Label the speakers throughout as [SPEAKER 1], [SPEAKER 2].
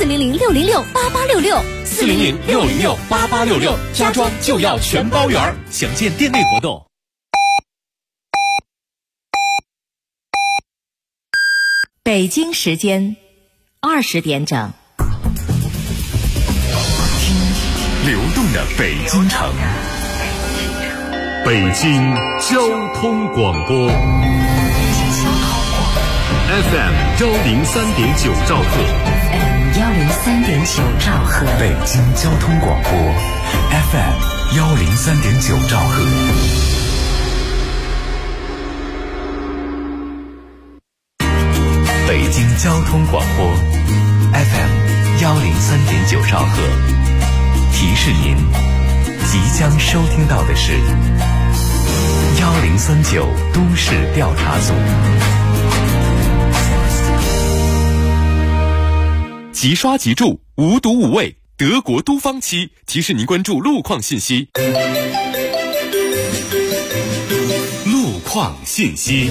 [SPEAKER 1] 400-606-8866，400-606-8866，家装就要全包圆，详见店内活动。
[SPEAKER 2] 北京时间20点整，
[SPEAKER 3] 流动的北京城，北京交通广播 FM 103.9兆赫
[SPEAKER 2] 103.9兆赫，
[SPEAKER 3] 北京交通广播 FM 103.9兆赫。北京交通广播 FM 103.9兆赫，提示您即将收听到的是1039都市调查组。
[SPEAKER 4] 即刷即住，无毒无味，德国都方漆提示您关注路况信息。路况信息。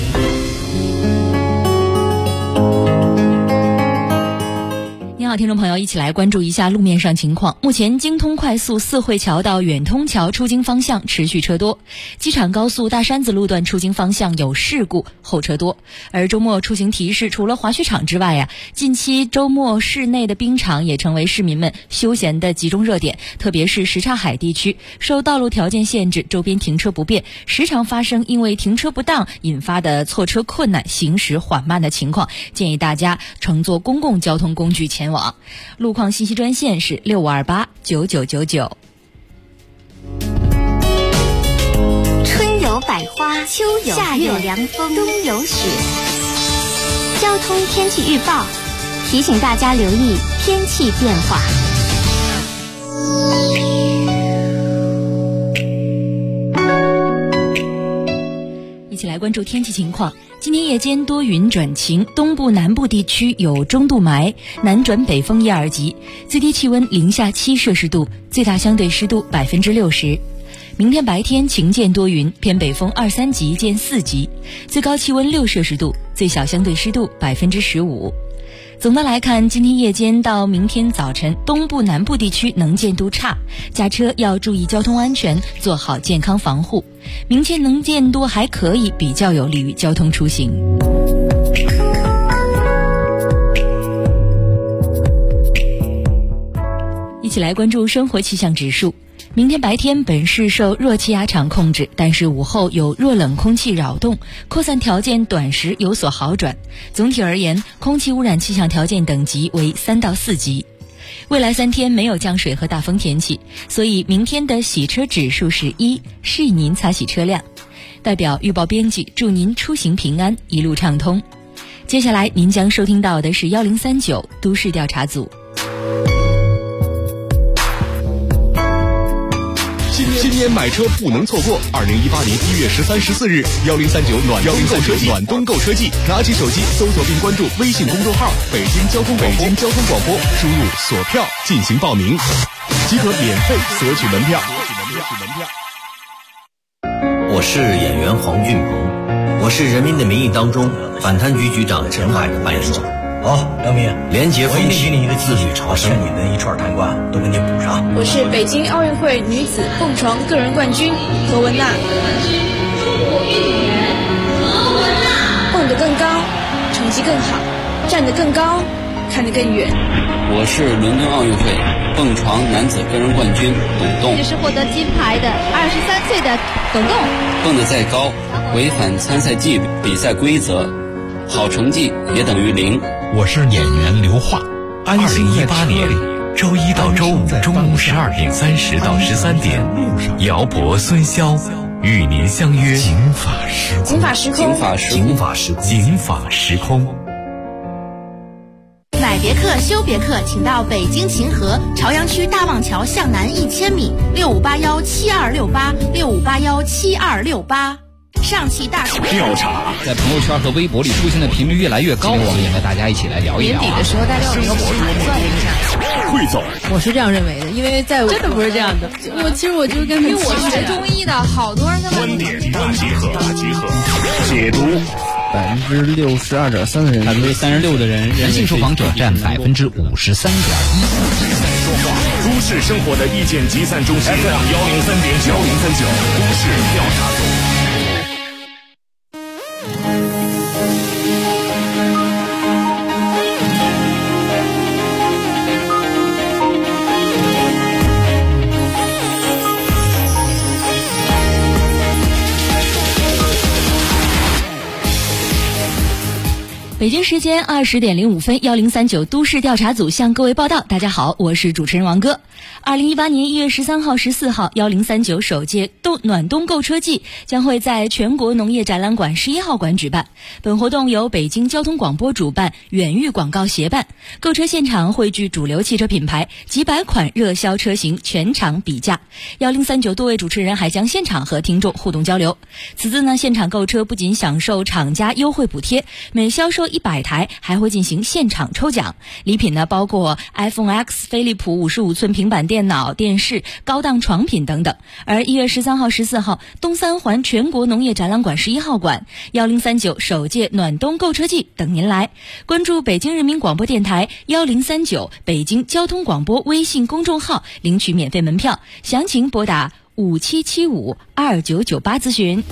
[SPEAKER 2] 你好，听众朋友，一起来关注一下路面上情况。目前京通快速四惠桥到远通桥出京方向持续车多，机场高速大山子路段出京方向有事故，后车多。而周末出行提示，除了滑雪场之外近期周末室内的冰场也成为市民们休闲的集中热点，特别是什刹海地区，受道路条件限制，周边停车不便，时常发生因为停车不当引发的错车困难、行驶缓慢的情况，建议大家乘坐公共交通工具前往。路况信息专线是65289999。
[SPEAKER 5] 春有百花，秋有夏有凉风，冬有雪。交通天气预报提醒大家留意天气变化。
[SPEAKER 2] 一起来关注天气情况。今天夜间多云转晴，东部南部地区有中度霾，南转北风1、2级，最低气温零下7摄氏度，最大相对湿度60%。明天白天晴间多云，偏北风2、3级见4级，最高气温6摄氏度，最小相对湿度15%。总的来看，今天夜间到明天早晨，东部南部地区能见度差，驾车要注意交通安全，做好健康防护。明天能见度还可以，比较有利于交通出行。一起来关注生活气象指数。明天白天本市受弱气压场控制，但是午后有弱冷空气扰动，扩散条件短时有所好转。总体而言，空气污染气象条件等级为3到4级。未来3天没有降水和大风天气，所以明天的洗车指数是1，示意您擦洗车辆。代表预报编辑祝您出行平安，一路畅通。接下来您将收听到的是1039都市调查组。
[SPEAKER 4] 今年买车不能错过，2018年1月13、14日，1039暖冬购车季，拿起手机搜索并关注微信公众号“北京交通广播”，输入锁票进行报名，即可免费索取门票。
[SPEAKER 6] 我是演员黄俊鹏，我是《人民的名义》当中反贪局局长陈海的扮演者。
[SPEAKER 7] 好，梁明，
[SPEAKER 6] 廉洁风气，
[SPEAKER 7] 给你一个
[SPEAKER 6] 自律朝圣，
[SPEAKER 7] 欠你的一串贪官都给你补上。
[SPEAKER 8] 我是北京奥运会女子蹦床个人冠军何文娜。蹦得更高，成绩更好，站得更高，看得更远。
[SPEAKER 9] 我是伦敦奥运会蹦床男子个人冠军董栋。
[SPEAKER 10] 这是获得金牌的23岁的董栋。
[SPEAKER 9] 蹦得再高，违反参赛纪律、比赛规则，好成绩也等于0。
[SPEAKER 3] 我是演员刘化。2018年周一到周五中午12点30到13点，姚博、孙潇与您相约警法时空。
[SPEAKER 10] 买别克休别克，请到北京秦河朝阳区大望桥向南1000米，65817268，65817268。上汽大众
[SPEAKER 11] 调查在朋友圈和微博里出现的频率越来越高，我们也和大家一起来聊一聊。
[SPEAKER 12] 年底的时候，大家有一个盘算一下。
[SPEAKER 3] 汇总，
[SPEAKER 12] 我是这样认为的，因为在真的不是这样的。其实我就跟因为我学中医的，好多人他们
[SPEAKER 3] 观点大集合，解读
[SPEAKER 13] 62.3%的人
[SPEAKER 11] ，36%的人，
[SPEAKER 14] 男性受访者占53.1%。
[SPEAKER 1] 都市生活的意见集散中心 FM 103.9，103.9都市调查组。
[SPEAKER 2] 北京时间20点05分，1039都市调查组向各位报道。大家好，我是主持人王哥。2018年1月13号、14号，1039首届暖冬购车季将会在全国农业展览馆11号馆举办。本活动由北京交通广播主办，远域广告协办。购车现场汇聚主流汽车品牌，几百款热销车型全场比价。1039多位主持人还将现场和听众互动交流。此次呢，现场购车不仅享受厂家优惠补贴，每销售100台还会进行现场抽奖，礼品呢包括 iPhone X、飞利浦55寸平板电脑、电视、高档床品等等。而1月13号、14号，东三环全国农业展览馆11号馆，1039首届暖冬购车季等您来。关注北京人民广播电台1039北京交通广播微信公众号，领取免费门票，详情拨打57752998咨询。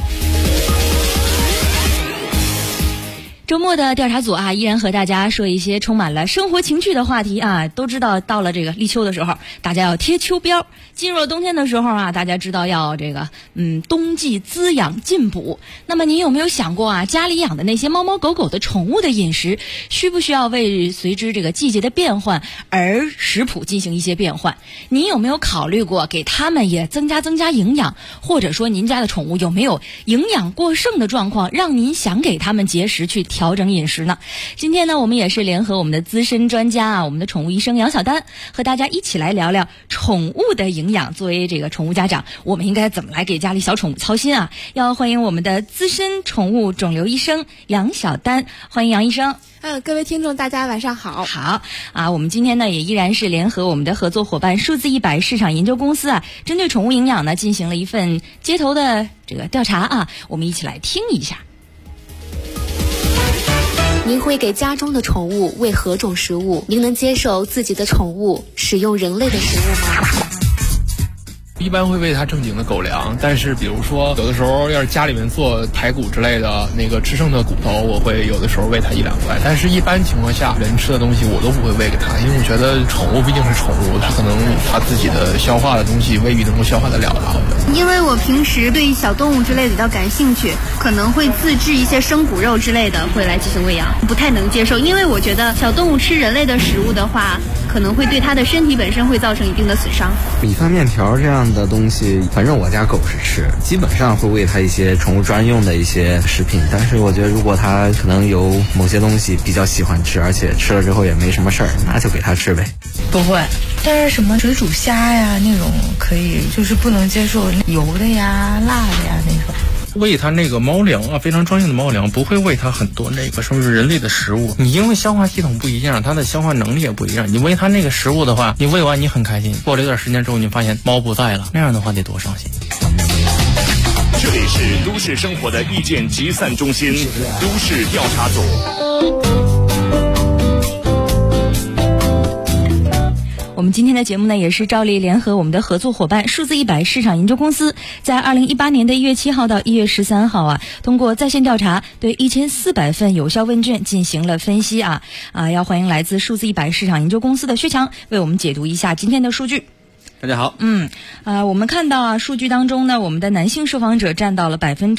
[SPEAKER 2] 周末的调查组啊，依然和大家说一些充满了生活情趣的话题啊。都知道到了这个立秋的时候，大家要贴秋膘；进入了冬天的时候啊，大家知道要这个冬季滋养进补。那么您有没有想过啊，家里养的那些猫猫狗狗的宠物的饮食，需不需要为随之这个季节的变换而食谱进行一些变换？您有没有考虑过给它们也增加营养，或者说您家的宠物有没有营养过剩的状况，让您想给它们节食去调整饮食呢？今天呢，我们也是联合我们的资深专家啊，我们的宠物医生杨晓丹，和大家一起来聊聊宠物的营养。作为这个宠物家长，我们应该怎么来给家里小宠物操心啊？要欢迎我们的资深宠物肿瘤医生杨晓丹，欢迎杨医生。
[SPEAKER 12] 各位听众大家晚上好。
[SPEAKER 2] 好啊，我们今天呢也依然是联合我们的合作伙伴数字100市场研究公司啊，针对宠物营养呢进行了一份街头的这个调查啊，我们一起来听一下。
[SPEAKER 15] 您会给家中的宠物喂何种食物？您能接受自己的宠物使用人类的食物吗？
[SPEAKER 16] 一般会喂它正经的狗粮，但是比如说有的时候要是家里面做排骨之类的，那个吃剩的骨头，我会有的时候喂它1-2块。但是一般情况下，人吃的东西我都不会喂给它，因为我觉得宠物毕竟是宠物，它可能它自己的消化的东西未必能够消化得了的。
[SPEAKER 17] 因为我平时对小动物之类的比较感兴趣，可能会自制一些生骨肉之类的，会来进行喂养，不太能接受，因为我觉得小动物吃人类的食物的话，可能会对它的身体本身会造成一定的损伤。
[SPEAKER 13] 米饭、面条这样的东西，反正我家狗是吃，基本上会喂它一些宠物专用的一些食品。但是我觉得，如果它可能有某些东西比较喜欢吃，而且吃了之后也没什么事儿，那就给它吃呗。
[SPEAKER 18] 不会，但是什么水煮虾呀那种可以，就是不能接受油的呀、辣的呀那种。
[SPEAKER 16] 喂它那个猫粮啊，非常专业的猫粮，不会喂它很多那个是不是人类的食物。你因为消化系统不一样，它的消化能力也不一样。你喂它那个食物的话，你喂完你很开心，过了一段时间之后，你发现猫不在了，那样的话得多伤心。
[SPEAKER 1] 这里是都市生活的意见集散中心，都市调查组。
[SPEAKER 2] 我们今天的节目呢，也是照例联合我们的合作伙伴数字100市场研究公司，在2018年的1月7号到1月13号啊，通过在线调查，对1400份有效问卷进行了分析啊。要欢迎来自数字100市场研究公司的薛强为我们解读一下今天的数据。
[SPEAKER 19] 大家好。
[SPEAKER 2] 我们看到啊，数据当中呢，我们的男性受访者占到了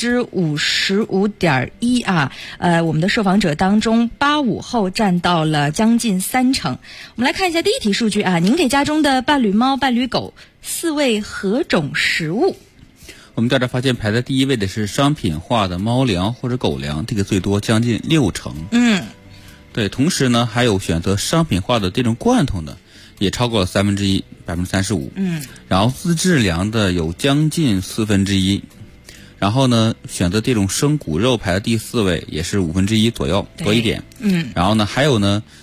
[SPEAKER 2] 55.1%啊，我们的受访者当中85后占到了将近30%。我们来看一下第一题数据啊，您给家中的伴侣猫、伴侣狗饲喂何种食物？
[SPEAKER 19] 我们调查发现，排在第一位的是商品化的猫粮或者狗粮，这个最多将近60%。对，同时呢，还有选择商品化的这种罐头的，也超过了1/3%。35%。然后自制粮的有将近1/4，然后呢，选择这种生骨肉排在第4位，也是1/5左右，多一点。然后呢，还有呢，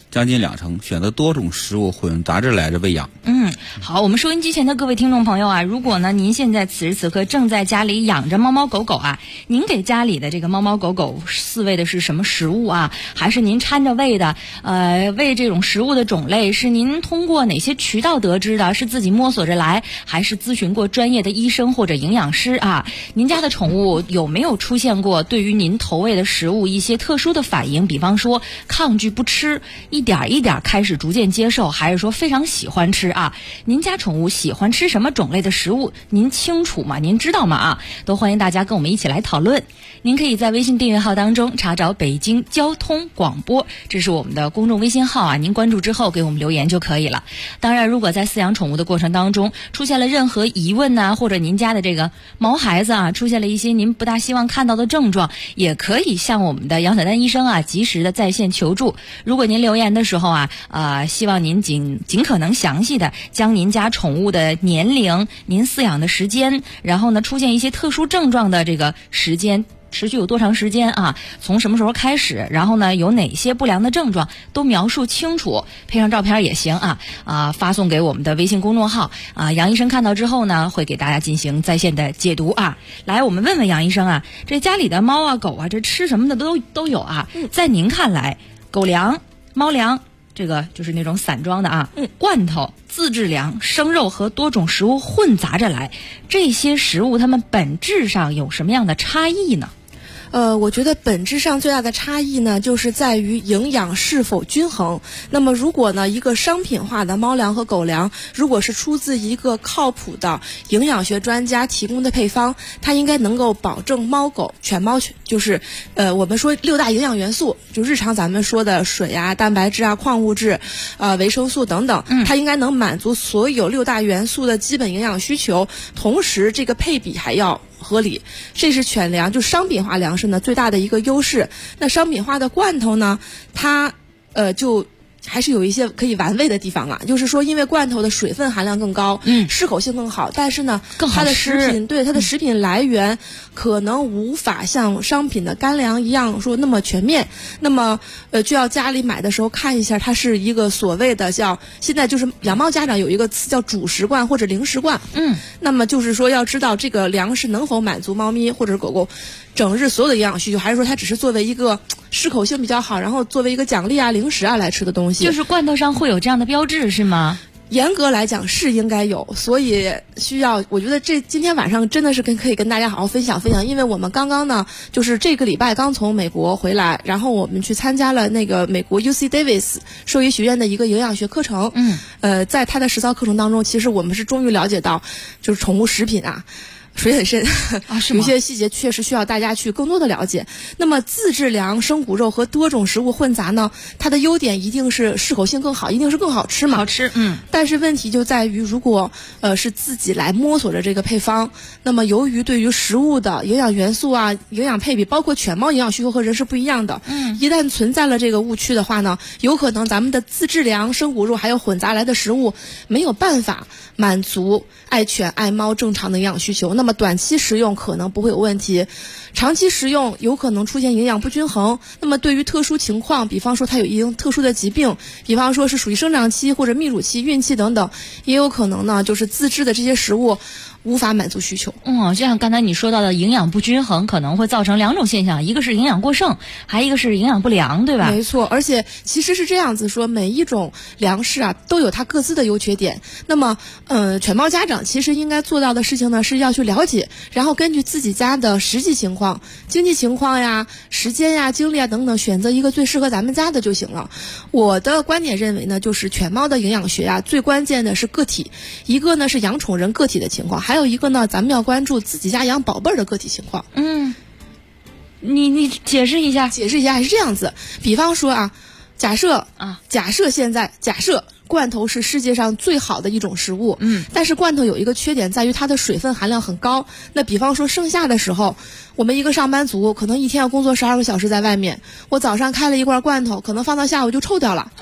[SPEAKER 19] 将近20%，选择多种食物混杂着来喂养。
[SPEAKER 2] 好，我们收音机前的各位听众朋友啊，如果呢您现在此时此刻正在家里养着猫猫狗狗啊，您给家里的这个猫猫狗狗饲喂的是什么食物啊？还是您掺着喂的？喂这种食物的种类是您通过哪些渠道得知的？是自己摸索着来，还是咨询过专业的医生或者营养师啊？您家的宠物有没有出现过对于您投喂的食物一些特殊的反应？比方说抗拒不吃，一点一点开始逐渐接受，还是说非常喜欢吃啊？您家宠物喜欢吃什么种类的食物？您清楚吗？您知道吗？啊，都欢迎大家跟我们一起来讨论。您可以在微信订阅号当中查找北京交通广播，这是我们的公众微信号啊，您关注之后给我们留言就可以了。当然，如果在饲养宠物的过程当中出现了任何疑问呐，或者您家的这个毛孩子啊出现了一些您不大希望看到的症状，也可以向我们的杨小丹医生啊及时的在线求助。如果您留言的时候啊，希望您尽可能详细的将您家宠物的年龄、您饲养的时间，然后呢出现一些特殊症状的这个时间。持续有多长时间啊？从什么时候开始？然后呢，有哪些不良的症状都描述清楚，配上照片也行啊，发送给我们的微信公众号啊。杨医生看到之后呢，会给大家进行在线的解读啊。来，我们问问杨医生啊，这家里的猫啊、狗啊，这吃什么的都有啊。在您看来，狗粮、猫粮，这个就是那种散装的啊，罐头、自制粮、生肉和多种食物混杂着来，这些食物它们本质上有什么样的差异呢？
[SPEAKER 20] 我觉得本质上最大的差异呢，就是在于营养是否均衡。那么如果呢，一个商品化的猫粮和狗粮，如果是出自一个靠谱的营养学专家提供的配方，它应该能够保证猫狗犬猫就是我们说6大营养元素，就日常咱们说的水啊、蛋白质啊、矿物质、维生素等等，它应该能满足所有6大元素的基本营养需求，同时这个配比还要合理，这是犬粮就商品化粮食呢最大的一个优势。那商品化的罐头呢，它就还是有一些可以玩味的地方啊，就是说因为罐头的水分含量更高，适口性更好，但是呢它的食品它的食品来源可能无法像商品的干粮一样说那么全面，那么就要家里买的时候看一下它是一个所谓的叫现在就是养猫家长有一个词叫主食罐或者零食罐，那么就是说要知道这个粮食能否满足猫咪或者狗狗整日所有的营养需求，还是说它只是作为一个适口性比较好，然后作为一个奖励啊零食啊来吃的东西。
[SPEAKER 2] 就是罐头上会有这样的标志是吗？
[SPEAKER 20] 严格来讲是应该有，所以需要我觉得今天晚上真的是可以跟大家好好分享分享，因为我们刚刚呢就是这个礼拜刚从美国回来，然后我们去参加了那个美国 UC Davis 兽医学院的一个营养学课程，在他的实操课程当中，其实我们是终于了解到就是宠物食品啊水很深有些细节确实需要大家去更多的了解。那么自制粮、生骨肉和多种食物混杂呢，它的优点一定是适口性更好，一定是更好吃嘛。
[SPEAKER 2] 好吃，
[SPEAKER 20] 但是问题就在于，如果是自己来摸索着这个配方，那么由于对于食物的营养元素啊、营养配比，包括犬猫营养需求和人是不一样的，一旦存在了这个误区的话呢，有可能咱们的自制粮、生骨肉还有混杂来的食物没有办法满足爱犬爱猫正常的营养需求，那么短期食用可能不会有问题，长期食用有可能出现营养不均衡。那么对于特殊情况，比方说它有一定特殊的疾病，比方说是属于生长期或者泌乳期、孕期等等，也有可能呢就是自制的这些食物无法满足需求。
[SPEAKER 2] 这样刚才你说到的营养不均衡可能会造成2种现象，一个是营养过剩，还一个是营养不良，对吧？
[SPEAKER 20] 没错，而且其实是这样子说，每一种粮食啊都有它各自的优缺点。那么犬猫家长其实应该做到的事情呢，是要去了解，然后根据自己家的实际情况、经济情况呀、时间呀、精力啊等等，选择一个最适合咱们家的就行了。我的观点认为呢，就是犬猫的营养学啊，最关键的是个体，一个呢是养宠人个体的情况，还有一个呢，咱们要关注自己家养宝贝儿的个体情况。
[SPEAKER 2] 你解释一下。
[SPEAKER 20] 解释一下是这样子，比方说啊，假设罐头是世界上最好的一种食物，但是罐头有一个缺点在于它的水分含量很高。那比方说盛夏的时候，我们一个上班族可能一天要工作12个小时在外面，我早上开了一罐罐头，可能放到下午就臭掉了。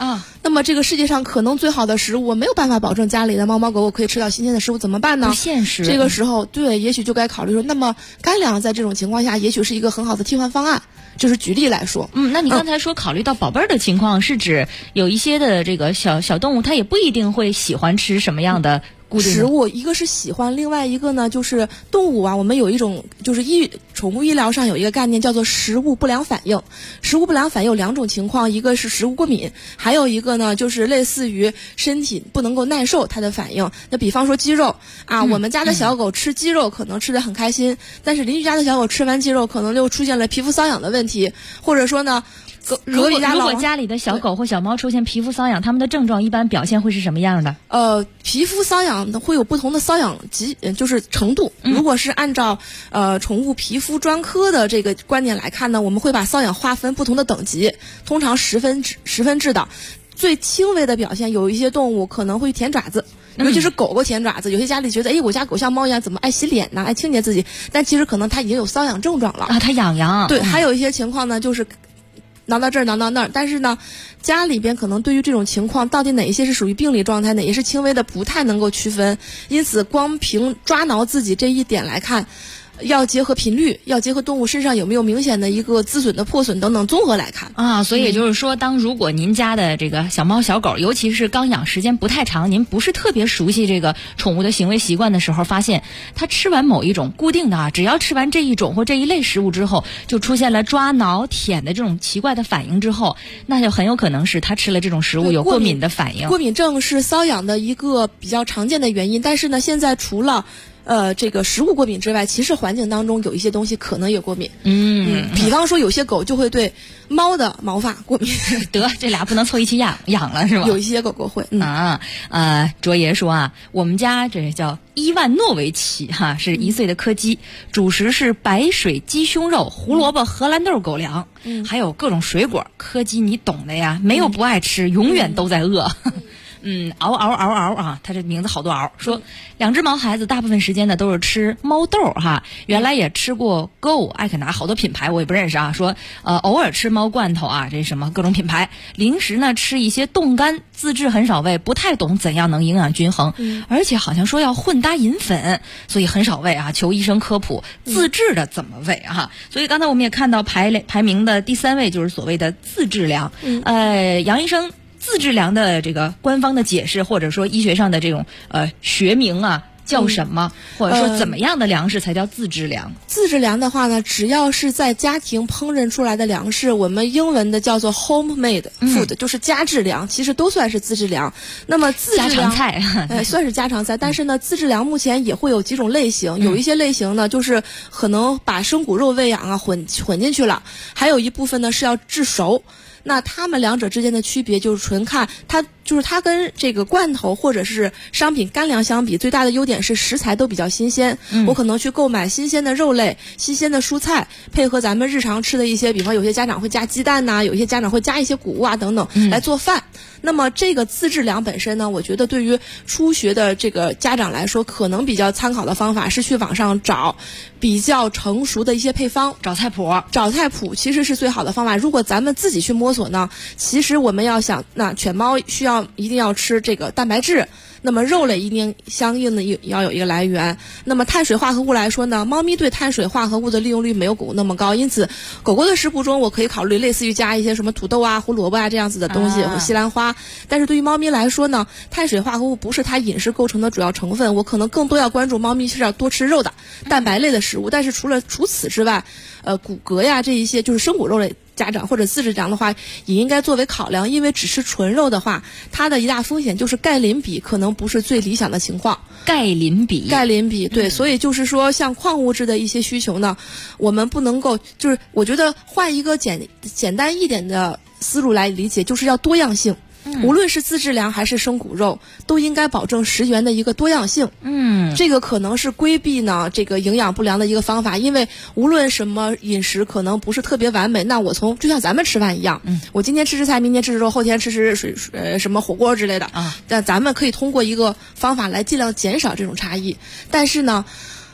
[SPEAKER 20] 那么这个世界上可能最好的食物，我没有办法保证家里的猫猫狗狗可以吃到新鲜的食物，怎么办呢？
[SPEAKER 2] 不现实。
[SPEAKER 20] 这个时候，对，也许就该考虑说，那么干粮在这种情况下，也许是一个很好的替换方案。就是举例来说，
[SPEAKER 2] 那你刚才说考虑到宝贝儿的情况，是指有一些的这个小动物，它也不一定会喜欢吃什么样的固定
[SPEAKER 20] 食物，一个是喜欢，另外一个呢就是动物啊，我们有一种就是宠物医疗上有一个概念叫做食物不良反应。食物不良反应有2种情况，一个是食物过敏，还有一个呢就是类似于身体不能够耐受它的反应。那比方说鸡肉啊，我们家的小狗吃鸡肉可能吃得很开心，但是邻居家的小狗吃完鸡肉可能就出现了皮肤瘙痒的问题，或者说呢
[SPEAKER 2] 如果家里的小狗或小猫出现皮肤瘙痒，它们的症状一般表现会是什么样的？
[SPEAKER 20] 皮肤瘙痒会有不同的瘙痒就是程度。如果是按照宠物皮肤专科的这个观念来看呢，我们会把瘙痒划分不同的等级，通常十分制的。最轻微的表现，有一些动物可能会舔爪子。尤其是狗狗舔爪子，有些家里觉得，我家狗像猫一样，怎么爱洗脸呢？爱清洁自己，但其实可能它已经有瘙痒症状了
[SPEAKER 2] 啊，它痒痒。
[SPEAKER 20] 对，还有一些情况呢，就是挠到这儿挠到那儿，但是呢，家里边可能对于这种情况，到底哪一些是属于病理状态，哪些是轻微的，不太能够区分。因此，光凭抓挠自己这一点来看，要结合频率，要结合动物身上有没有明显的一个滋损的破损等等综合来看
[SPEAKER 2] 啊。所以也就是说，如果您家的这个小猫小狗，尤其是刚养时间不太长，您不是特别熟悉这个宠物的行为习惯的时候，发现它吃完某一种固定的只要吃完这一种或这一类食物之后，就出现了抓挠舔的这种奇怪的反应之后，那就很有可能是它吃了这种食物有过敏的反应。
[SPEAKER 20] 过敏症是瘙痒的一个比较常见的原因，但是呢，现在除了这个食物过敏之外，其实环境当中有一些东西可能也过敏。比方说有些狗就会对猫的毛发过敏。
[SPEAKER 2] 得，这俩不能凑一起养了是吧？
[SPEAKER 20] 有一些狗狗会。
[SPEAKER 2] 卓爷说啊，我们家这叫伊万诺维奇是1岁的柯基，主食是白水鸡胸肉、胡萝卜、荷兰豆、狗粮，还有各种水果。柯基你懂的呀，没有不爱吃，永远都在饿。嗷嗷嗷嗷啊！他这名字好多嗷。说2只毛孩子大部分时间呢都是吃猫豆原来也吃过 Go、艾肯达好多品牌我也不认识啊。说偶尔吃猫罐头这什么各种品牌。零食呢吃一些冻干，自制很少喂，不太懂怎样能营养均衡，而且好像说要混搭银粉，所以很少喂求医生科普自制的怎么喂所以刚才我们也看到排名的第3位就是所谓的自制粮。杨医生，自制粮的这个官方的解释，或者说医学上的这种学名叫什么？或者说怎么样的粮食才叫自制粮？
[SPEAKER 20] 自制粮的话呢，只要是在家庭烹饪出来的粮食，我们英文的叫做 homemade food，就是家制粮，其实都算是自制粮。那么自制粮
[SPEAKER 2] 家常菜，
[SPEAKER 20] 算是家常菜。但是呢，自制粮目前也会有几种类型，有一些类型呢，就是可能把生骨肉喂养混进去了，还有一部分呢是要制熟。那它们两者之间的区别就是纯看它跟这个罐头或者是商品干粮相比，最大的优点是食材都比较新鲜。我可能去购买新鲜的肉类、新鲜的蔬菜，配合咱们日常吃的一些，比方有些家长会加鸡蛋有一些家长会加一些谷物等等来做饭。那么这个自制粮本身呢，我觉得对于初学的这个家长来说，可能比较参考的方法是去网上找比较成熟的一些配方，
[SPEAKER 2] 找菜谱
[SPEAKER 20] 其实是最好的方法。如果咱们自己去摸索呢，其实我们要想，那犬猫一定要吃这个蛋白质，那么肉类一定相应的也要有一个来源。那么碳水化合物来说呢，猫咪对碳水化合物的利用率没有狗狗那么高，因此狗狗的食谱中我可以考虑类似于加一些什么土豆胡萝卜这样子的东西，或西兰花。但是对于猫咪来说呢，碳水化合物不是它饮食构成的主要成分，我可能更多要关注猫咪是要多吃肉的蛋白类的食物。但是除此之外，骨骼这一些就是生骨肉类，家长或者自制粮的话也应该作为考量，因为只吃纯肉的话，它的一大风险就是钙磷比可能不是最理想的情况。
[SPEAKER 2] 钙磷比
[SPEAKER 20] 对，所以就是说像矿物质的一些需求呢，我们不能够，就是我觉得换一个简单一点的思路来理解，就是要多样性。无论是自制粮还是生骨肉，都应该保证食源的一个多样性。这个可能是规避呢这个营养不良的一个方法，因为无论什么饮食可能不是特别完美，那我就像咱们吃饭一样，我今天吃菜，明天吃肉，后天吃什么火锅之类的但咱们可以通过一个方法来尽量减少这种差异。但是呢，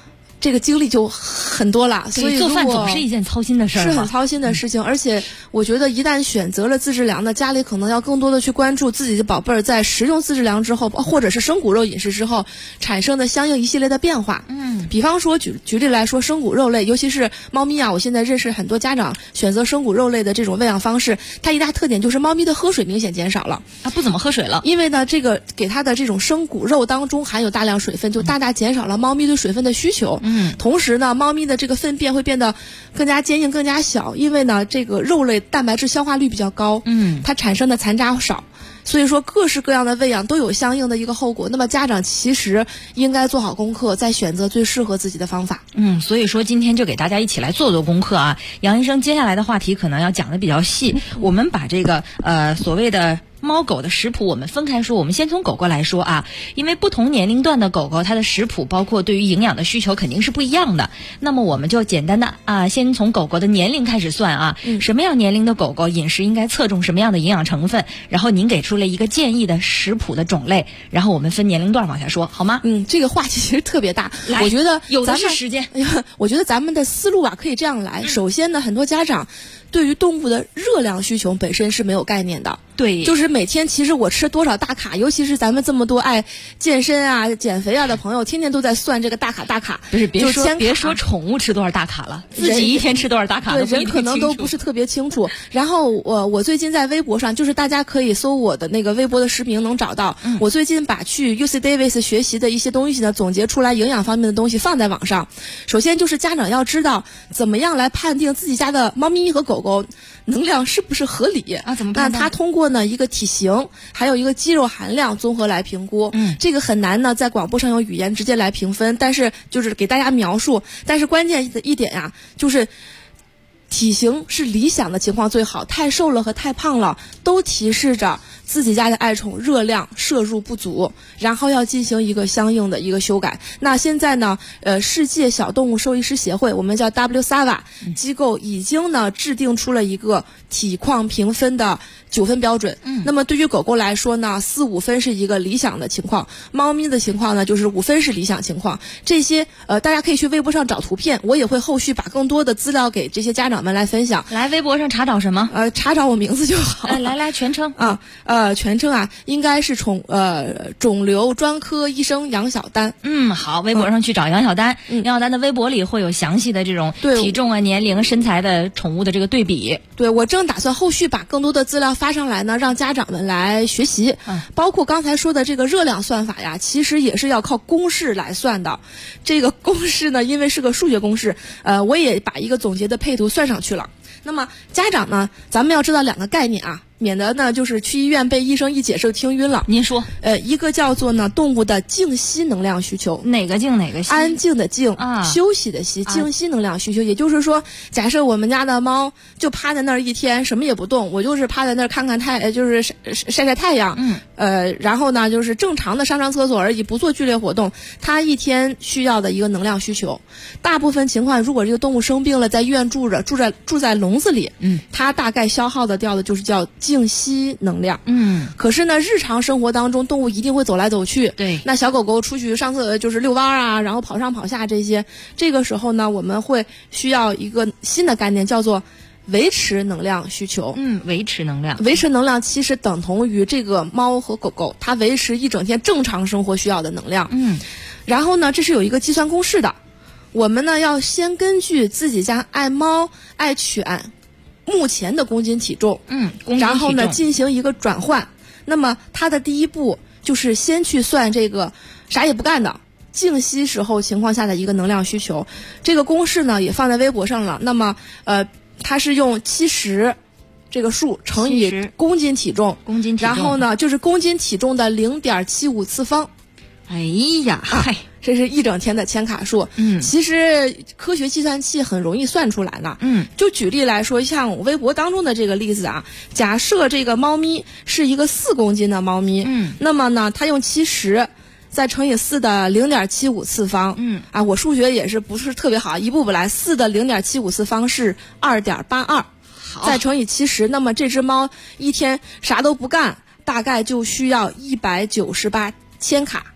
[SPEAKER 20] 这个精力就很多了。所以
[SPEAKER 2] 做饭总是一件操心的事儿，
[SPEAKER 20] 是很操心的事情。而且我觉得一旦选择了自制粮的，家里可能要更多的去关注自己的宝贝儿在食用自制粮之后，或者是生骨肉饮食之后产生的相应一系列的变化。比方说举例来说，生骨肉类，尤其是猫咪啊，我现在认识很多家长选择生骨肉类的这种喂养方式，它一大特点就是猫咪的喝水明显减少了，
[SPEAKER 2] 它不怎么喝水了。
[SPEAKER 20] 因为呢，这个给它的这种生骨肉当中含有大量水分，就大大减少了猫咪对水分的需求。同时呢，猫咪的这个粪便会变得更加坚硬、更加小，因为呢，这个肉类蛋白质消化率比较高，它产生的残渣少。所以说各式各样的喂养都有相应的一个后果，那么家长其实应该做好功课，再选择最适合自己的方法。
[SPEAKER 2] 所以说今天就给大家一起来做功课啊。杨医生接下来的话题可能要讲的比较细，我们把这个所谓的猫狗的食谱我们分开说，我们先从狗狗来说啊，因为不同年龄段的狗狗它的食谱包括对于营养的需求肯定是不一样的。那么我们就简单的先从狗狗的年龄开始算啊，什么样年龄的狗狗饮食应该侧重什么样的营养成分，然后您给出了一个建议的食谱的种类，然后我们分年龄段往下说，好吗？
[SPEAKER 20] 这个话题其实特别大，我觉得
[SPEAKER 2] 有的是时间。
[SPEAKER 20] 我觉得咱们的思路可以这样来。首先呢，很多家长对于动物的热量需求本身是没有概念的。
[SPEAKER 2] 对，
[SPEAKER 20] 就是每天其实我吃多少大卡，尤其是咱们这么多爱健身啊、减肥啊的朋友，天天都在算这个大卡。
[SPEAKER 2] 不是，别说宠物吃多少大卡了，自己一天吃多少大卡都不一定清楚。
[SPEAKER 20] 人可能都不是特别清楚。然后我最近在微博上，就是大家可以搜我的那个微博的视频能找到。我最近把去 UC Davis 学习的一些东西呢，总结出来营养方面的东西放在网上。首先就是家长要知道怎么样来判定自己家的猫咪和狗狗能量是不是合理
[SPEAKER 2] 啊？怎么判断？
[SPEAKER 20] 那它通过呢一个体型，还有一个肌肉含量综合来评估。这个很难呢在广播上用语言直接来评分，但是就是给大家描述。但是关键的一点呀，就是体型是理想的情况最好，太瘦了和太胖了都提示着自己家的爱宠热量摄入不足，然后要进行一个相应的一个修改。那现在呢，世界小动物兽医师协会，我们叫 WSAVA 机构已经呢制定出了一个体况评分的9分标准。那么对于狗狗来说呢，4、5分是一个理想的情况，猫咪的情况呢就是5分是理想情况。这些大家可以去微博上找图片，我也会后续把更多的资料给这些家长们来分享。
[SPEAKER 2] 来微博上查找什么？
[SPEAKER 20] 查找我名字就好。
[SPEAKER 2] 来全称
[SPEAKER 20] 啊。全称啊，应该是肿瘤专科医生杨晓丹。
[SPEAKER 2] 好，微博上去找杨晓丹。杨晓丹的微博里会有详细的这种体重啊、年龄、身材的宠物的这个对比。
[SPEAKER 20] 对，我正打算后续把更多的资料发上来呢，让家长们来学习。包括刚才说的这个热量算法呀，其实也是要靠公式来算的。这个公式呢，因为是个数学公式，我也把一个总结的配图算上去了。那么家长呢，咱们要知道2个概念啊，免得呢就是去医院被医生一解释听晕了。
[SPEAKER 2] 您说，
[SPEAKER 20] 一个叫做呢动物的静息能量需求，
[SPEAKER 2] 哪个静哪个息？
[SPEAKER 20] 安静的静，休息的息，静息能量需求。也就是说，假设我们家的猫就趴在那儿一天什么也不动，我就是趴在那儿看看就是晒太阳，然后呢就是正常的上厕所而已，不做剧烈活动，它一天需要的一个能量需求。大部分情况，如果这个动物生病了，在医院住在笼子里，它大概消耗的掉的就是叫静息能量。可是呢，日常生活当中，动物一定会走来走去。
[SPEAKER 2] 对，
[SPEAKER 20] 那小狗狗出去上厕所就是遛弯啊，然后跑上跑下这些，这个时候呢，我们会需要一个新的概念，叫做维持能量需求。
[SPEAKER 2] 维持能
[SPEAKER 20] 量其实等同于这个猫和狗狗它维持一整天正常生活需要的能量。然后呢，这是有一个计算公式的。我们呢要先根据自己家爱猫爱犬目前的公斤体重，然后呢进行一个转换。那么它的第一步就是先去算这个啥也不干的静息时候情况下的一个能量需求。这个公式呢也放在微博上了。那么它是用70这个数乘以公斤体重，然后呢就是公斤体重的0.75次方。
[SPEAKER 2] 哎呀，
[SPEAKER 20] 这是一整天的千卡数。其实科学计算器很容易算出来了。就举例来说，像微博当中的这个例子啊，假设这个猫咪是一个4公斤的猫咪，那么呢，它用70再乘以4的0.75次方。我数学也是不是特别好，一步步来。4的0.75次方是2.82，再乘以70，那么这只猫一天啥都不干，大概就需要198千卡。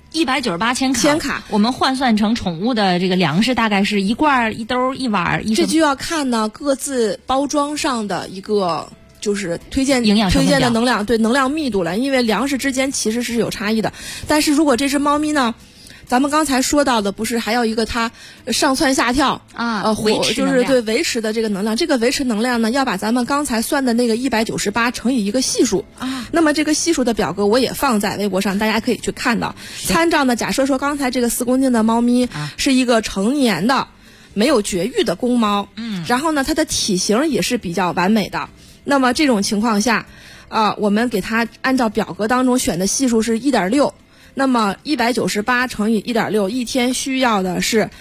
[SPEAKER 2] 198千卡，我们换算成宠物的这个粮食，大概是1罐、1兜、1碗。
[SPEAKER 20] 这就要看呢各自包装上的一个就是推荐
[SPEAKER 2] 营养
[SPEAKER 20] 推荐的能量，对能量密度了。因为粮食之间其实是有差异的。但是如果这只猫咪呢，咱们刚才说到的不是还有一个它上蹿下跳
[SPEAKER 2] 啊，
[SPEAKER 20] 就是对维持的这个能量，这个维持能量呢要把咱们刚才算的那个198乘以一个系数
[SPEAKER 2] 啊。
[SPEAKER 20] 那么这个系数的表格我也放在微博上，大家可以去看到。参照呢，假设说刚才这个4公斤的猫咪是一个成年的没有绝育的公猫，然后呢它的体型也是比较完美的。那么这种情况下，我们给它按照表格当中选的系数是1.6。那么198乘以1.6，一天需要的是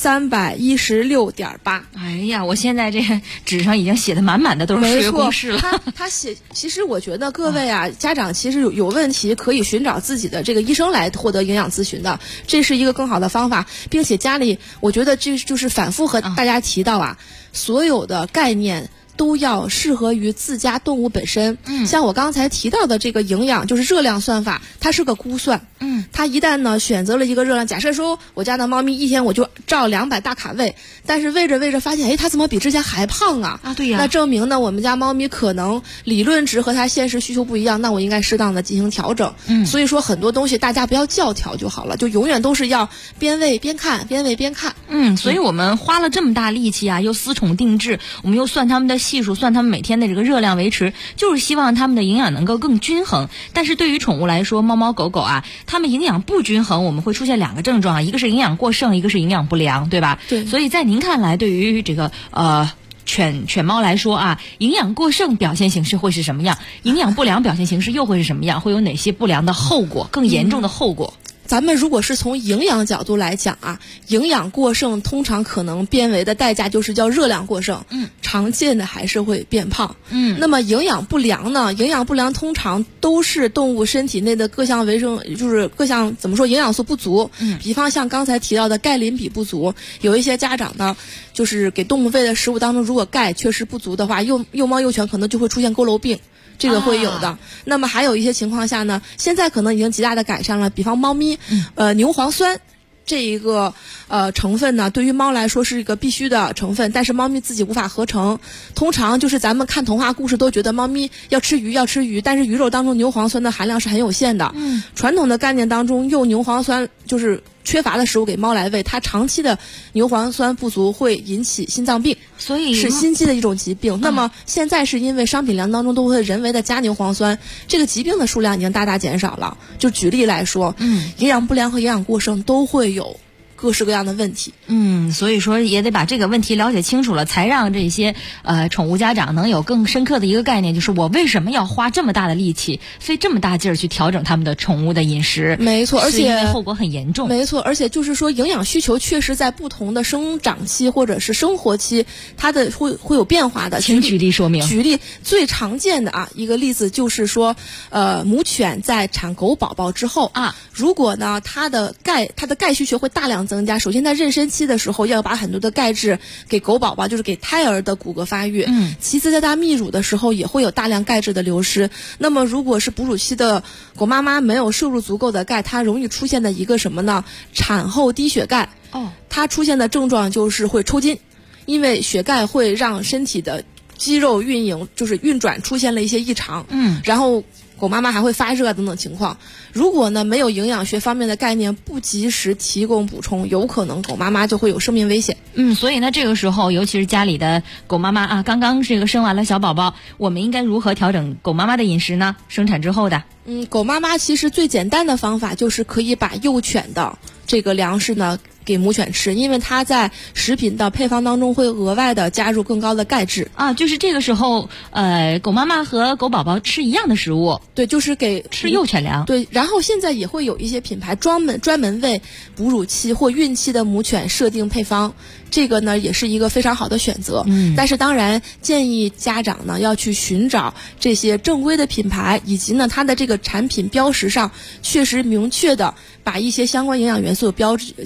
[SPEAKER 20] 316.8。
[SPEAKER 2] 哎呀，我现在这个纸上已经写的满满的都是数学公式了。
[SPEAKER 20] 他写，其实我觉得各位家长其实有问题可以寻找自己的这个医生来获得营养咨询的，这是一个更好的方法。并且家里，我觉得这就是反复和大家提到所有的概念都要适合于自家动物本身。像我刚才提到的这个营养，就是热量算法，它是个估算。它一旦呢选择了一个热量，假设说我家的猫咪一天我就照200大卡喂，但是喂着喂着发现，它怎么比之前还胖啊？
[SPEAKER 2] 对呀。
[SPEAKER 20] 那证明呢，我们家猫咪可能理论值和它现实需求不一样，那我应该适当的进行调整。所以说很多东西大家不要教条就好了，就永远都是要边喂边看，边喂边看。
[SPEAKER 2] 所以我们花了这么大力气又私宠定制，我们又算它们的系数，算它们每天的这个热量维持，就是希望它们的营养能够更均衡。但是对于宠物来说，猫猫狗狗它们营养不均衡，我们会出现2个症状，一个是营养过剩，一个是营养不良，对吧？
[SPEAKER 20] 对。
[SPEAKER 2] 所以在您看来，对于这个犬猫来说营养过剩表现形式会是什么样？营养不良表现形式又会是什么样？会有哪些不良的后果，更严重的后果？
[SPEAKER 20] 咱们如果是从营养角度来讲营养过剩通常可能变为的代价就是叫热量过剩，常见的还是会变胖。那么营养不良呢？营养不良通常都是动物身体内的各项维生，就是各项怎么说营养素不足。比方像刚才提到的钙磷比不足，有一些家长呢，就是给动物喂的食物当中，如果钙确实不足的话，幼猫幼犬可能就会出现佝偻病。这个会有的。那么还有一些情况下呢，现在可能已经极大的改善了，比方猫咪，牛磺酸这一个成分呢，对于猫来说是一个必须的成分，但是猫咪自己无法合成。通常就是咱们看童话故事都觉得猫咪要吃鱼，但是鱼肉当中牛磺酸的含量是很有限的。传统的概念当中，用牛磺酸就是缺乏的食物给猫来喂，它长期的牛磺酸不足会引起心脏病，
[SPEAKER 2] 所以
[SPEAKER 20] 是心肌的一种疾病。那么现在是因为商品粮当中都会人为的加牛磺酸，这个疾病的数量已经大大减少了。就举例来说，营养不良和营养过剩都会有各式各样的问题。
[SPEAKER 2] 所以说也得把这个问题了解清楚了，才让这些宠物家长能有更深刻的一个概念，就是我为什么要花这么大的力气，费这么大劲儿去调整他们的宠物的饮食。
[SPEAKER 20] 没错，而且
[SPEAKER 2] 因为后果很严重。
[SPEAKER 20] 没错，而且就是说营养需求确实在不同的生长期或者是生活期，它的会有变化的。
[SPEAKER 2] 请举例说明。
[SPEAKER 20] 举例最常见的一个例子就是说，母犬在产狗宝宝之后如果呢它的钙需求会大量增加。首先在妊娠期的时候要把很多的钙质给狗宝宝，就是给胎儿的骨骼发育。其次在它泌乳的时候也会有大量钙质的流失。那么如果是哺乳期的狗妈妈没有摄入足够的钙，它容易出现的一个什么呢？产后低血钙。它出现的症状就是会抽筋，因为血钙会让身体的肌肉运转出现了一些异常。然后狗妈妈还会发热等等情况。如果呢没有营养学方面的概念，不及时提供补充，有可能狗妈妈就会有生命危险。
[SPEAKER 2] 所以呢这个时候，尤其是家里的狗妈妈刚刚这个生完了小宝宝，我们应该如何调整狗妈妈的饮食呢？生产之后的
[SPEAKER 20] 狗妈妈其实最简单的方法就是可以把幼犬的这个粮食呢给母犬吃，因为它在食品的配方当中会额外的加入更高的钙质
[SPEAKER 2] 就是这个时候狗妈妈和狗宝宝吃一样的食物。
[SPEAKER 20] 对，就是给
[SPEAKER 2] 吃幼犬粮。
[SPEAKER 20] 对，然后现在也会有一些品牌专门为哺乳期或孕期的母犬设定配方，这个呢也是一个非常好的选择。但是当然建议家长呢要去寻找这些正规的品牌，以及呢它的这个产品标识上确实明确的把一些相关营养元素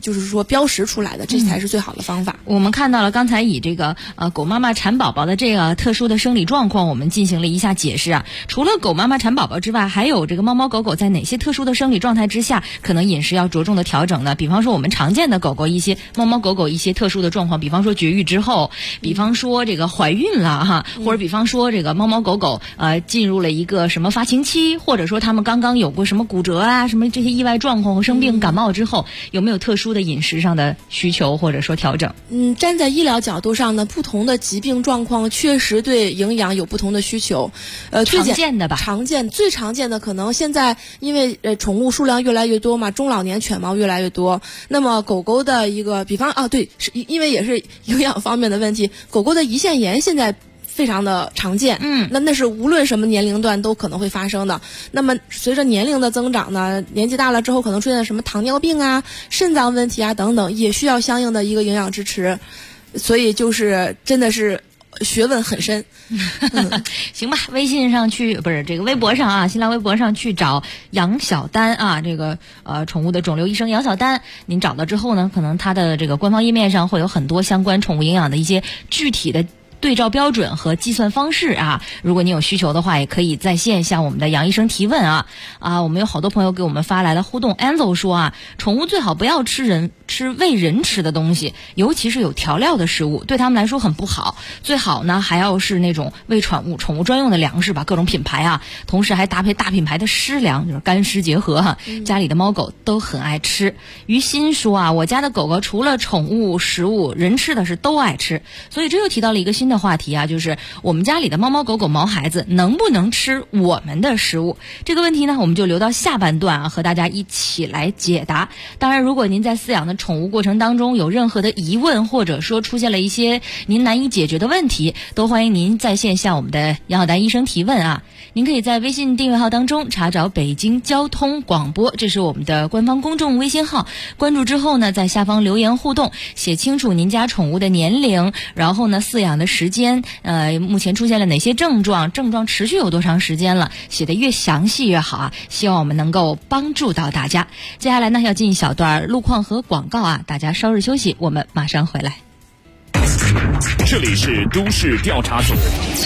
[SPEAKER 20] 标识出来的，这才是最好的方法。
[SPEAKER 2] 我们看到了刚才以这个狗妈妈产宝宝的这个特殊的生理状况，我们进行了一下解释啊。除了狗妈妈产宝宝之外，还有这个猫猫狗狗在哪些特殊的生理状态之下，可能饮食要着重的调整呢？比方说我们常见的狗狗一些猫猫狗狗一些特殊的状况，比方说绝育之后，比方说这个怀孕了哈，或者比方说这个猫猫狗狗进入了一个什么发情期，或者说他们刚刚有过什么骨折啊，什么这些意外状况和生病感冒之后，有没有特殊的饮食上的需求或者说调整？
[SPEAKER 20] 站在医疗角度上呢，不同的疾病状况确实对营养有不同的需求。
[SPEAKER 2] 常见的吧？
[SPEAKER 20] 最常见的可能现在因为宠物数量越来越多嘛，中老年犬猫越来越多，那么狗狗的一个比方对，是因为也是营养方面的问题，狗狗的胰腺炎现在非常的常见，那是无论什么年龄段都可能会发生的。那么随着年龄的增长呢，年纪大了之后可能出现什么糖尿病啊、肾脏问题啊等等，也需要相应的一个营养支持。所以就是真的是学问很深。
[SPEAKER 2] 行吧，微信上去不是这个微博上啊，新浪微博上去找杨小丹啊，这个宠物的肿瘤医生杨小丹，您找到之后呢，可能他的这个官方页面上会有很多相关宠物营养的一些具体的对照标准和计算方式啊，如果你有需求的话，也可以在线向我们的杨医生提问啊。我们有好多朋友给我们发来了互动。Enzo 说啊，宠物最好不要吃喂人吃的东西，尤其是有调料的食物，对他们来说很不好。最好呢还要是那种喂宠物专用的粮食吧，各种品牌啊，同时还搭配大品牌的湿粮，就是干湿结合哈，家里的猫狗都很爱吃。于心说啊，我家的狗狗除了宠物食物，人吃的是都爱吃。所以这又提到了一个新的话题啊，就是我们家里的猫猫狗狗毛孩子能不能吃我们的食物？这个问题呢，我们就留到下半段啊，和大家一起来解答。当然，如果您在饲养的宠物过程当中有任何的疑问，或者说出现了一些您难以解决的问题，都欢迎您在线向我们的杨小丹医生提问啊。您可以在微信订阅号当中查找北京交通广播，这是我们的官方公众微信号，关注之后呢，在下方留言互动，写清楚您家宠物的年龄，然后呢饲养的时间，目前出现了哪些症状持续有多长时间了，写得越详细越好啊，希望我们能够帮助到大家。接下来呢要进一小段路况和广告啊，大家稍日休息，我们马上回来。
[SPEAKER 1] 这里是都市调查组。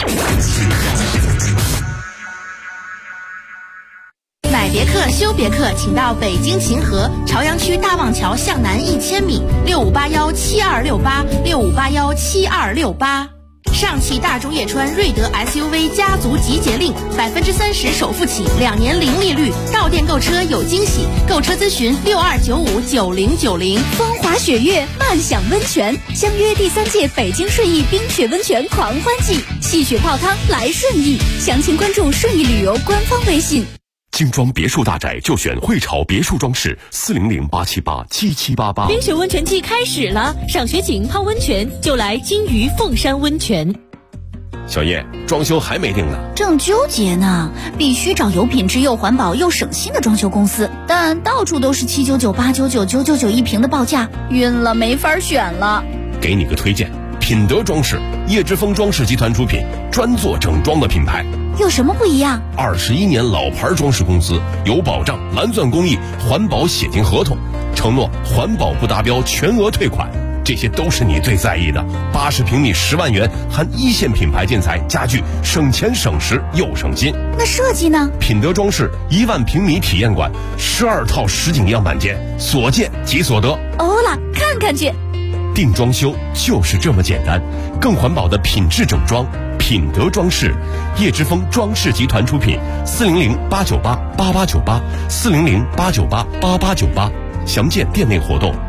[SPEAKER 10] 买别克修别克，请到北京秦河朝阳区大望桥向南1000米，65817268，65817268。上汽大众叶川瑞德 SUV 家族集结令，30%首付起，2年零利率，到店购车有惊喜，购车咨询62959090。
[SPEAKER 21] 风华雪月，漫享温泉，相约第3届北京顺义冰雪温泉狂欢季，戏雪泡汤来顺义，详情关注顺义旅游官方微信。
[SPEAKER 22] 精装别墅大宅就选汇潮别墅装饰，400-878-7788。
[SPEAKER 21] 冰雪温泉季开始了，上学景泡温泉就来金鱼凤山温泉。
[SPEAKER 22] 小叶，装修还没定呢，
[SPEAKER 21] 正纠结呢。必须找有品质又环保又省心的装修公司，但到处都是799、899、999一平的报价，晕了，没法选了。
[SPEAKER 22] 给你个推荐，品德装饰，叶之峰装饰集团出品，专做整装的品牌。
[SPEAKER 21] 有什么不一样
[SPEAKER 22] ？21年老牌装饰公司，有保障，蓝钻工艺，环保写进合同，承诺环保不达标全额退款，这些都是你最在意的。80平米10万元，含一线品牌建材家具，省钱省时又省心。
[SPEAKER 21] 那设计呢？
[SPEAKER 22] 品德装饰1万平米体验馆，12套实景样板间，所见即所得。
[SPEAKER 21] 欧啦，看看去。
[SPEAKER 22] 定装修就是这么简单，更环保的品质整装，品德装饰，叶之峰装饰集团出品，400-898-8898，400-898-8898，详见店内活动。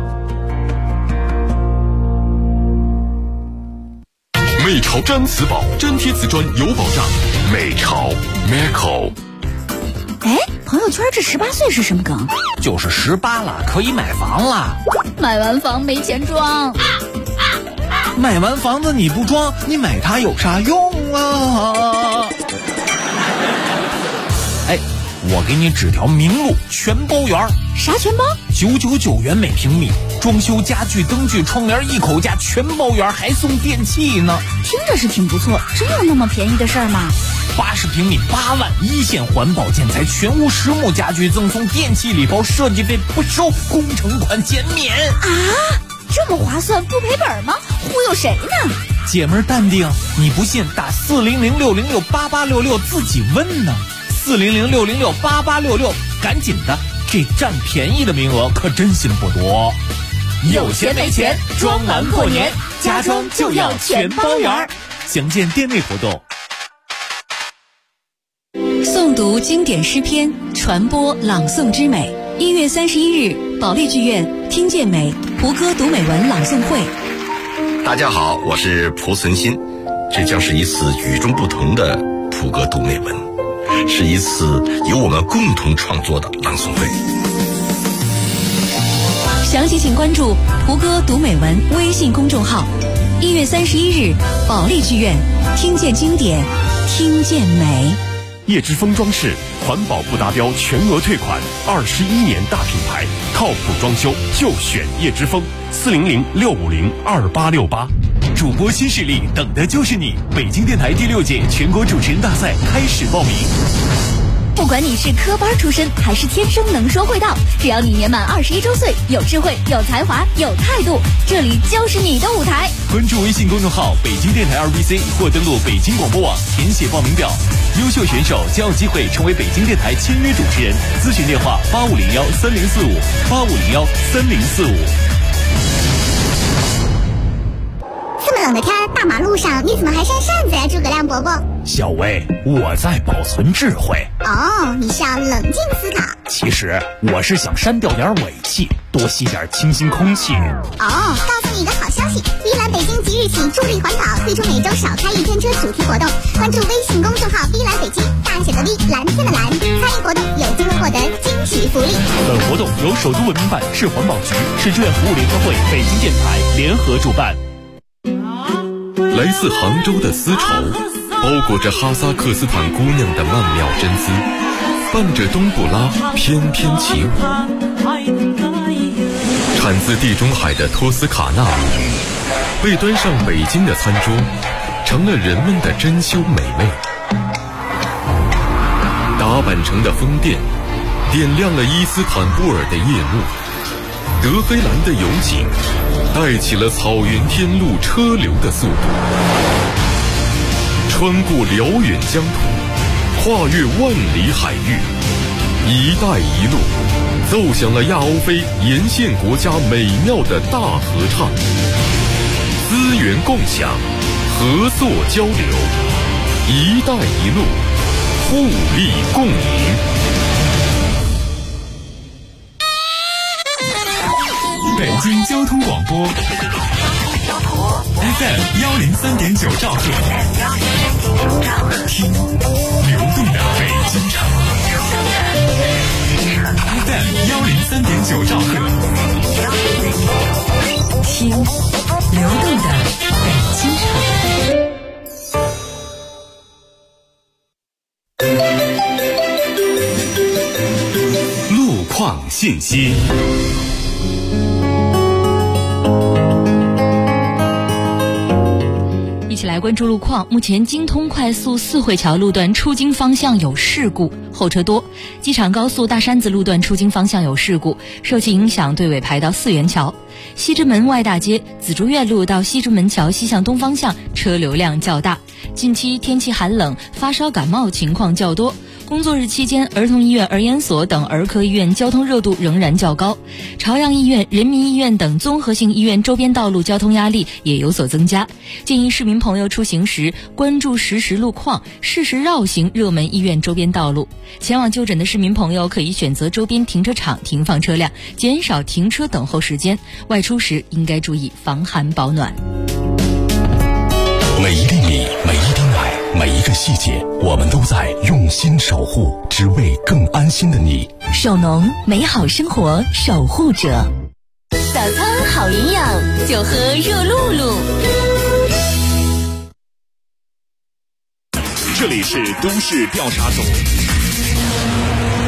[SPEAKER 4] 美潮毡瓷宝，粘贴瓷砖有保障。美潮 Meco。
[SPEAKER 21] 哎，朋友圈这18岁是什么梗？
[SPEAKER 11] 就是18了，可以买房了。
[SPEAKER 21] 买完房没钱装。
[SPEAKER 11] 买完房子你不装，你买它有啥用啊？哎，
[SPEAKER 5] 我给你指条明路，全包圆。
[SPEAKER 21] 啥全包
[SPEAKER 5] ？999元每平米，装修家具、灯具、窗帘一口价全包圆，还送电器呢。
[SPEAKER 21] 听着是挺不错，真有那么便宜的事儿吗
[SPEAKER 5] ？80平米8万，一线环保建材，全屋实木家具赠送电器礼包，设计费不收，工程款减免。
[SPEAKER 21] 啊，这么划算，不赔本吗？忽悠谁呢？
[SPEAKER 5] 姐们儿淡定，你不信打400-606-8866自己问呢。400-606-8866，赶紧的，这占便宜的名额可真心不多。
[SPEAKER 21] 有钱没钱，装完过年，家装就要全包圆。
[SPEAKER 5] 详见店内活动。
[SPEAKER 21] 诵读经典诗篇，传播朗诵之美。1月31日，保利剧院听见美蒲歌读美文朗诵会。
[SPEAKER 6] 大家好，我是蒲存昕，这将是一次与众不同的蒲歌读美文，是一次由我们共同创作的朗诵会。
[SPEAKER 21] 详细请关注蒲歌读美文微信公众号。1月31日，保利剧院听见经典，听见美。
[SPEAKER 1] 叶之峰装饰，环保不达标全额退款，21年大品牌，靠谱装修就选叶之峰。400-650-2868。主播新势力，等的就是你！北京电台第6届全国主持人大赛开始报名。
[SPEAKER 21] 不管你是科班出身还是天生能说会道，只要你年满21周岁，有智慧、有才华、有态度，这里就是你的舞台。
[SPEAKER 1] 关注微信公众号北京电台2BC 或登录北京广播网填写报名表，优秀选手将有机会成为北京电台签约主持人。咨询电话8501-3045，8501-3045。
[SPEAKER 23] 这么冷的天，大马路上你怎么还扇扇子呀，诸葛亮伯伯？
[SPEAKER 5] 小薇，我在保存智慧。
[SPEAKER 23] 哦，你是要冷静思考。
[SPEAKER 5] 其实我是想删掉点尾气，多吸点清新空气。
[SPEAKER 23] 哦，告诉你一个好消息，碧蓝北京即日起助力环保，推出每周少开1天车主题活动。关注微信公众号碧蓝北京，大写的 V， 蓝天的蓝，参与活动有机会获得惊喜福利。
[SPEAKER 1] 本活动由首都文明办、市环保局、市志愿服务联合会、北京电台联合主办。
[SPEAKER 22] 来自杭州的丝绸，包裹着哈萨克斯坦姑娘的曼妙真姿，伴着冬不拉翩翩起舞。产自地中海的托斯卡纳米，被端上北京的餐桌，成了人们的珍馐美味。打板成的风电，点亮了伊斯坦布尔的夜幕。德黑兰的油井，带起了草原天路车流的速度。穿过辽远疆土，跨越万里海域，一带一路奏响了亚欧非沿线国家美妙的大合唱。资源共享，合作交流，一带一路，互利共赢。
[SPEAKER 1] 北京交通广播 FM 103.9兆赫，听流动的北京城。FM 103.9兆赫，
[SPEAKER 21] 听流动的北京城。
[SPEAKER 1] 路况信息。
[SPEAKER 2] 一起来关注路况。目前京通快速四惠桥路段出京方向有事故，后车多。机场高速大山子路段出京方向有事故，受其影响队尾排到四元桥。西直门外大街紫竹院路到西直门桥西向东方向车流量较大。近期天气寒冷，发烧感冒情况较多。工作日期间，儿童医院、儿研所等儿科医院交通热度仍然较高，朝阳医院、人民医院等综合性医院周边道路交通压力也有所增加。建议市民朋友出行时关注实时路况，适时绕行热门医院周边道路。前往就诊的市民朋友可以选择周边停车场停放车辆，减少停车等候时间。外出时应该注意防寒保暖。
[SPEAKER 24] 每一粒米，每一滴奶，每一个细节，我们都在用心守护，只为更安心的你。
[SPEAKER 21] 手农，美好生活守护者。 早餐好营养，就喝热露露。
[SPEAKER 1] 这里是都市调查组。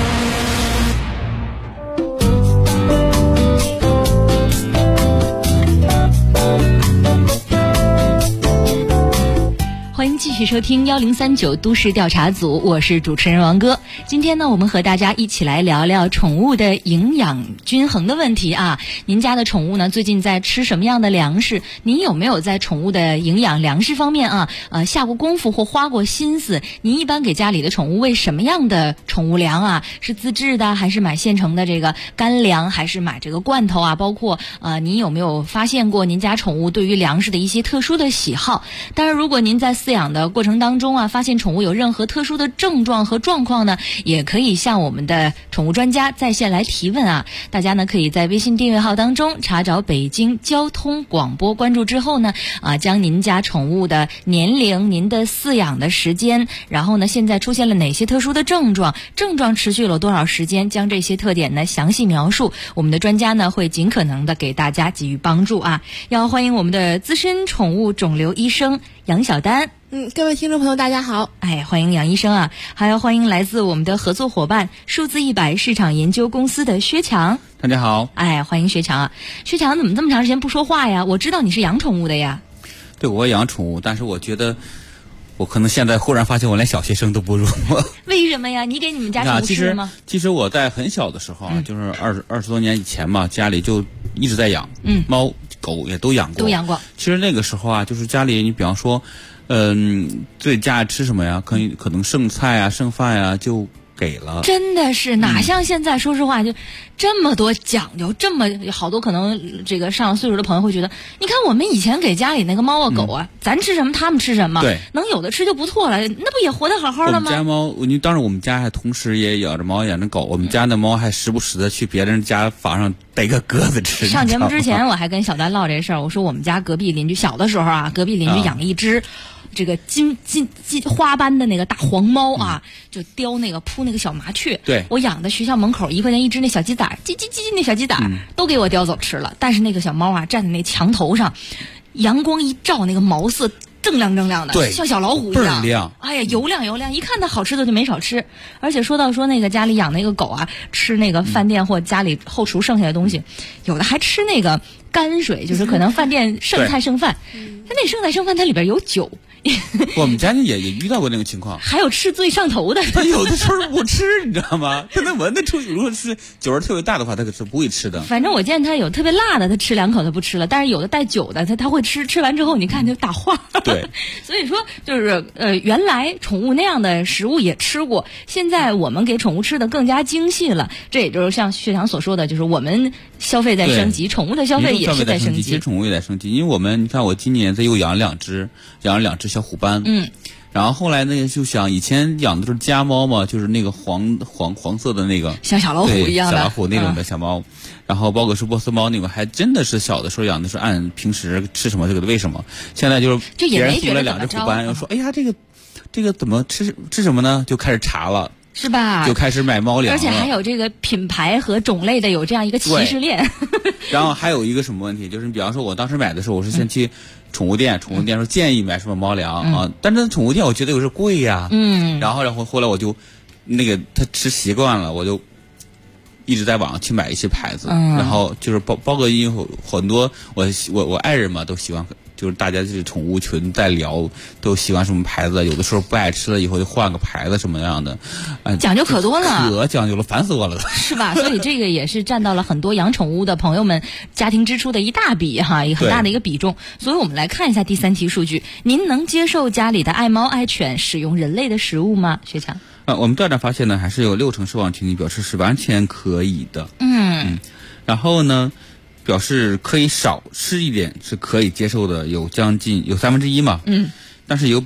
[SPEAKER 2] 续收听1039都市调查组，我是主持人王哥。今天呢，我们和大家一起来聊聊宠物的营养均衡的问题啊。您家的宠物呢，最近在吃什么样的粮食？您有没有在宠物的营养粮食方面啊，下过功夫或花过心思？您一般给家里的宠物喂什么样的宠物粮啊？是自制的，还是买现成的这个干粮，还是买这个罐头啊？包括您有没有发现过您家宠物对于粮食的一些特殊的喜好？当然，如果您在饲养的过程当中啊，发现宠物有任何特殊的症状和状况呢，也可以向我们的宠物专家在线来提问啊。大家呢可以在微信订阅号当中查找北京交通广播，关注之后呢将您家宠物的年龄、您的饲养的时间，然后呢现在出现了哪些特殊的症状持续了多少时间，将这些特点呢详细描述，我们的专家呢会尽可能的给大家给予帮助啊。要欢迎我们的资深宠物肿瘤医生杨晓丹。
[SPEAKER 20] 各位听众朋友大家好。
[SPEAKER 2] 欢迎杨医生啊，还要欢迎来自我们的合作伙伴数字100市场研究公司的薛强。
[SPEAKER 19] 大家好。
[SPEAKER 2] 欢迎薛强啊。薛强怎么这么长时间不说话呀？我知道你是养宠物的呀。
[SPEAKER 19] 对，我养宠物，但是我觉得我可能现在忽然发现我连小学生都不如。
[SPEAKER 2] 为什么呀？你给你们家宠物吃吗？
[SPEAKER 19] 其实我在很小的时候啊，就是20多年以前嘛，家里就一直在养，猫狗也都养过。其实那个时候啊，就是家里你比方说对家里吃什么呀，可能剩菜啊剩饭啊就给了。
[SPEAKER 2] 真的是哪像现在，说实话就这么多讲究，这么好多可能这个上了岁数的朋友会觉得，你看我们以前给家里那个猫啊狗啊，咱吃什么他们吃什么，
[SPEAKER 19] 对，
[SPEAKER 2] 能有的吃就不错了，那不也活得好好的吗？
[SPEAKER 19] 我们家猫，当然我们家还同时也养着猫养着狗，我们家的猫还时不时的去别人家房上逮个鸽子吃。
[SPEAKER 2] 上节目之前我还跟小丹唠这事儿，我说我们家隔壁邻居小的时候啊，隔壁邻居养了一只这个金花斑的那个大黄猫啊，就叼那个扑那个小麻雀。
[SPEAKER 19] 对，
[SPEAKER 2] 我养的学校门口1块钱一只那小鸡仔，叽叽叽那小鸡仔都给我叼走吃了。但是那个小猫啊，站在那墙头上，阳光一照，那个毛色锃亮的，
[SPEAKER 19] 对，
[SPEAKER 2] 像小老虎一样，
[SPEAKER 19] 倍儿亮。
[SPEAKER 2] 油亮，一看它好吃的就没少吃。而且说那个家里养那个狗啊，吃那个饭店或家里后厨剩下的东西，有的还吃那个泔水，就是可能饭店剩菜剩饭，它那剩菜剩饭它里边有酒。
[SPEAKER 19] 我们家也遇到过那个情况，
[SPEAKER 2] 还有吃最上头的，
[SPEAKER 19] 他有的时候不吃，你知道吗？他能闻得出，如果是酒味特别大的话，他可是不会吃的。
[SPEAKER 2] 反正我见他有特别辣的，他吃2口他不吃了，但是有的带酒的，他会吃，吃完之后你看就打化。
[SPEAKER 19] 对，
[SPEAKER 2] 所以说就是原来宠物那样的食物也吃过，现在我们给宠物吃的更加精细了。这也就是像薛强所说的，就是我们消费在升级，宠物的消费也是在升级。
[SPEAKER 19] 其实宠物也在升级，因为你看我今年又养了两只小虎斑，然后后来呢就想，以前养的是家猫嘛，就是那个黄色的那个
[SPEAKER 2] 像小老虎一样的
[SPEAKER 19] 小老虎那种的小猫，然后包括是波斯猫那个，还真的是小的时候养的是按平时吃什么这个为什么，现在就是别人送了2只虎斑，又说哎呀这个怎么吃什么呢？就开始查了。
[SPEAKER 2] 是吧？
[SPEAKER 19] 就开始买猫粮了，
[SPEAKER 2] 而且还有这个品牌和种类的有这样一个歧视链。
[SPEAKER 19] 然后还有一个什么问题，就是比方说我当时买的时候，我是先去宠物店说建议买什么猫粮啊，但是宠物店我觉得有时贵呀，然后后来我就他吃习惯了，我就一直在网上去买一些牌子，然后就是包括因为很多我爱人嘛都喜欢。就是大家这宠物群在聊，都喜欢什么牌子，有的时候不爱吃了以后就换个牌子什么样的，
[SPEAKER 2] 讲究可多了，
[SPEAKER 19] 可讲究了，烦死我了，
[SPEAKER 2] 是吧？所以这个也是占到了很多养宠物的朋友们家庭支出的一大笔哈，一个很大的一个比重。所以我们来看一下第3题数据，您能接受家里的爱猫爱犬使用人类的食物吗？薛强？
[SPEAKER 19] 我们调查发现呢，还是有60%受访群体表示是完全可以的，然后呢？表示可以少吃一点是可以接受的，有1/3嘛，但是有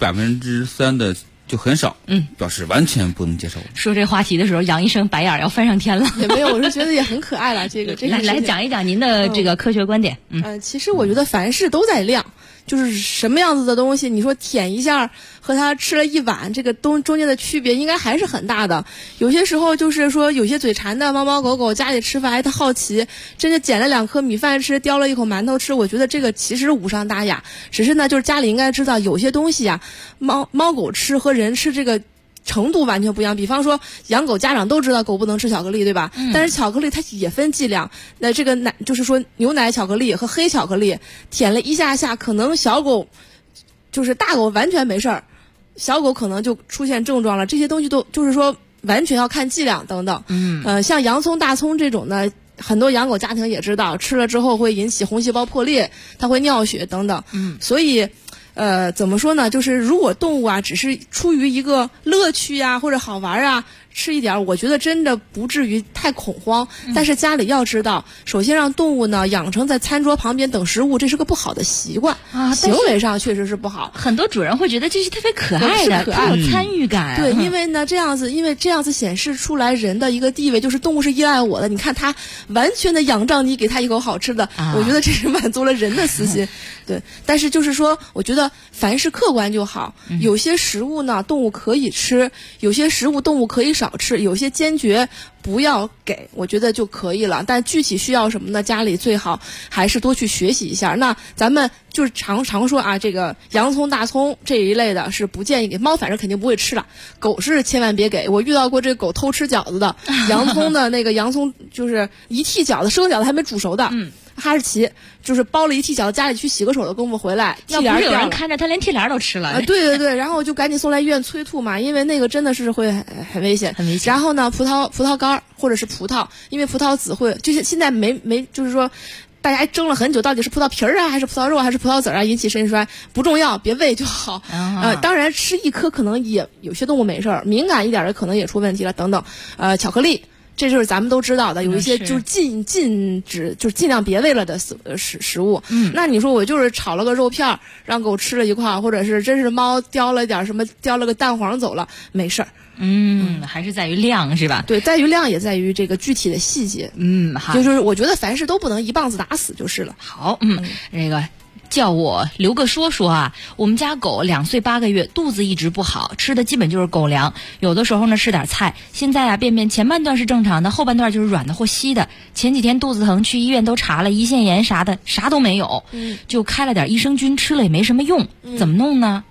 [SPEAKER 19] 3%的就很少，表示完全不能接受。
[SPEAKER 2] 说这话题的时候，杨医生白眼要翻上天了。
[SPEAKER 20] 也没有，我是觉得也很可爱了。这个
[SPEAKER 2] 来讲一讲您的这个科学观点。
[SPEAKER 20] 其实我觉得凡事都在量，就是什么样子的东西，你说舔一下和他吃了一碗，这个中间的区别应该还是很大的。有些时候就是说，有些嘴馋的猫猫狗狗家里吃饭，他好奇，真的捡了2颗米饭吃，叼了一口馒头吃，我觉得这个其实无伤大雅。只是呢，就是家里应该知道，有些东西啊，猫狗吃和人吃这个程度完全不一样。比方说养狗家长都知道狗不能吃巧克力，对吧？但是巧克力它也分剂量，那这个就是说牛奶巧克力和黑巧克力舔了一下可能小狗就是大狗完全没事儿， 小狗可能就出现症状了，这些东西都就是说完全要看剂量等等。像洋葱、大葱这种呢，很多养狗家庭也知道，吃了之后会引起红细胞破裂，它会尿血等等。所以怎么说呢？就是如果动物啊只是出于一个乐趣啊或者好玩啊吃一点，我觉得真的不至于太恐慌。但是家里要知道，首先让动物呢养成在餐桌旁边等食物，这是个不好的习惯啊，行为上确实是不好。
[SPEAKER 2] 很多主人会觉得这是特别可爱的，它有参与感。
[SPEAKER 20] 对，因为这样子显示出来人的一个地位，就是动物是依赖我的。你看它完全的仰仗你给它一口好吃的，我觉得这是满足了人的私心。对，但是就是说，我觉得凡事客观就好。有些食物呢，动物可以吃；有些食物动物可以少吃；有些坚决不要给，我觉得就可以了。但具体需要什么呢？家里最好还是多去学习一下。那咱们就是常说啊，这个洋葱、大葱这一类的是不建议给猫，反正肯定不会吃了。狗是千万别给。我遇到过这个狗偷吃饺子的，洋葱的那个洋葱就是一屉饺子，生饺子还没煮熟的。哈士奇就是包了一屉饺子，家里去洗个手的功夫回来，
[SPEAKER 2] 要不是有人看着他连屉帘都吃了。
[SPEAKER 20] 对，然后我就赶紧送来医院催吐嘛，因为那个真的是会很危险。然后呢，葡萄干或者是葡萄，因为葡萄籽会就是现在没就是说。大家争了很久，到底是葡萄皮儿啊，还是葡萄肉，还是葡萄籽啊，引起肾衰不重要，别喂就好。当然吃一颗可能也有些动物没事儿，敏感一点的可能也出问题了等等。巧克力。这就是咱们都知道的，有一些就是禁止，就是尽量别喂了的食物。那你说我就是炒了个肉片让狗吃了一块，或者是真是猫叼了点什么，叼了个蛋黄走了，没事儿。
[SPEAKER 2] 还是在于量是吧？
[SPEAKER 20] 对，在于量，也在于这个具体的细节。
[SPEAKER 2] 好，
[SPEAKER 20] 就是我觉得凡事都不能一棒子打死就是了。
[SPEAKER 2] 好，这个。叫我刘个说啊，我们家狗2岁8个月，肚子一直不好，吃的基本就是狗粮，有的时候呢吃点菜。现在啊，便便前半段是正常的，后半段就是软的或稀的。前几天肚子疼，去医院都查了，胰腺炎啥的啥都没有，就开了点益生菌，吃了也没什么用，怎么弄呢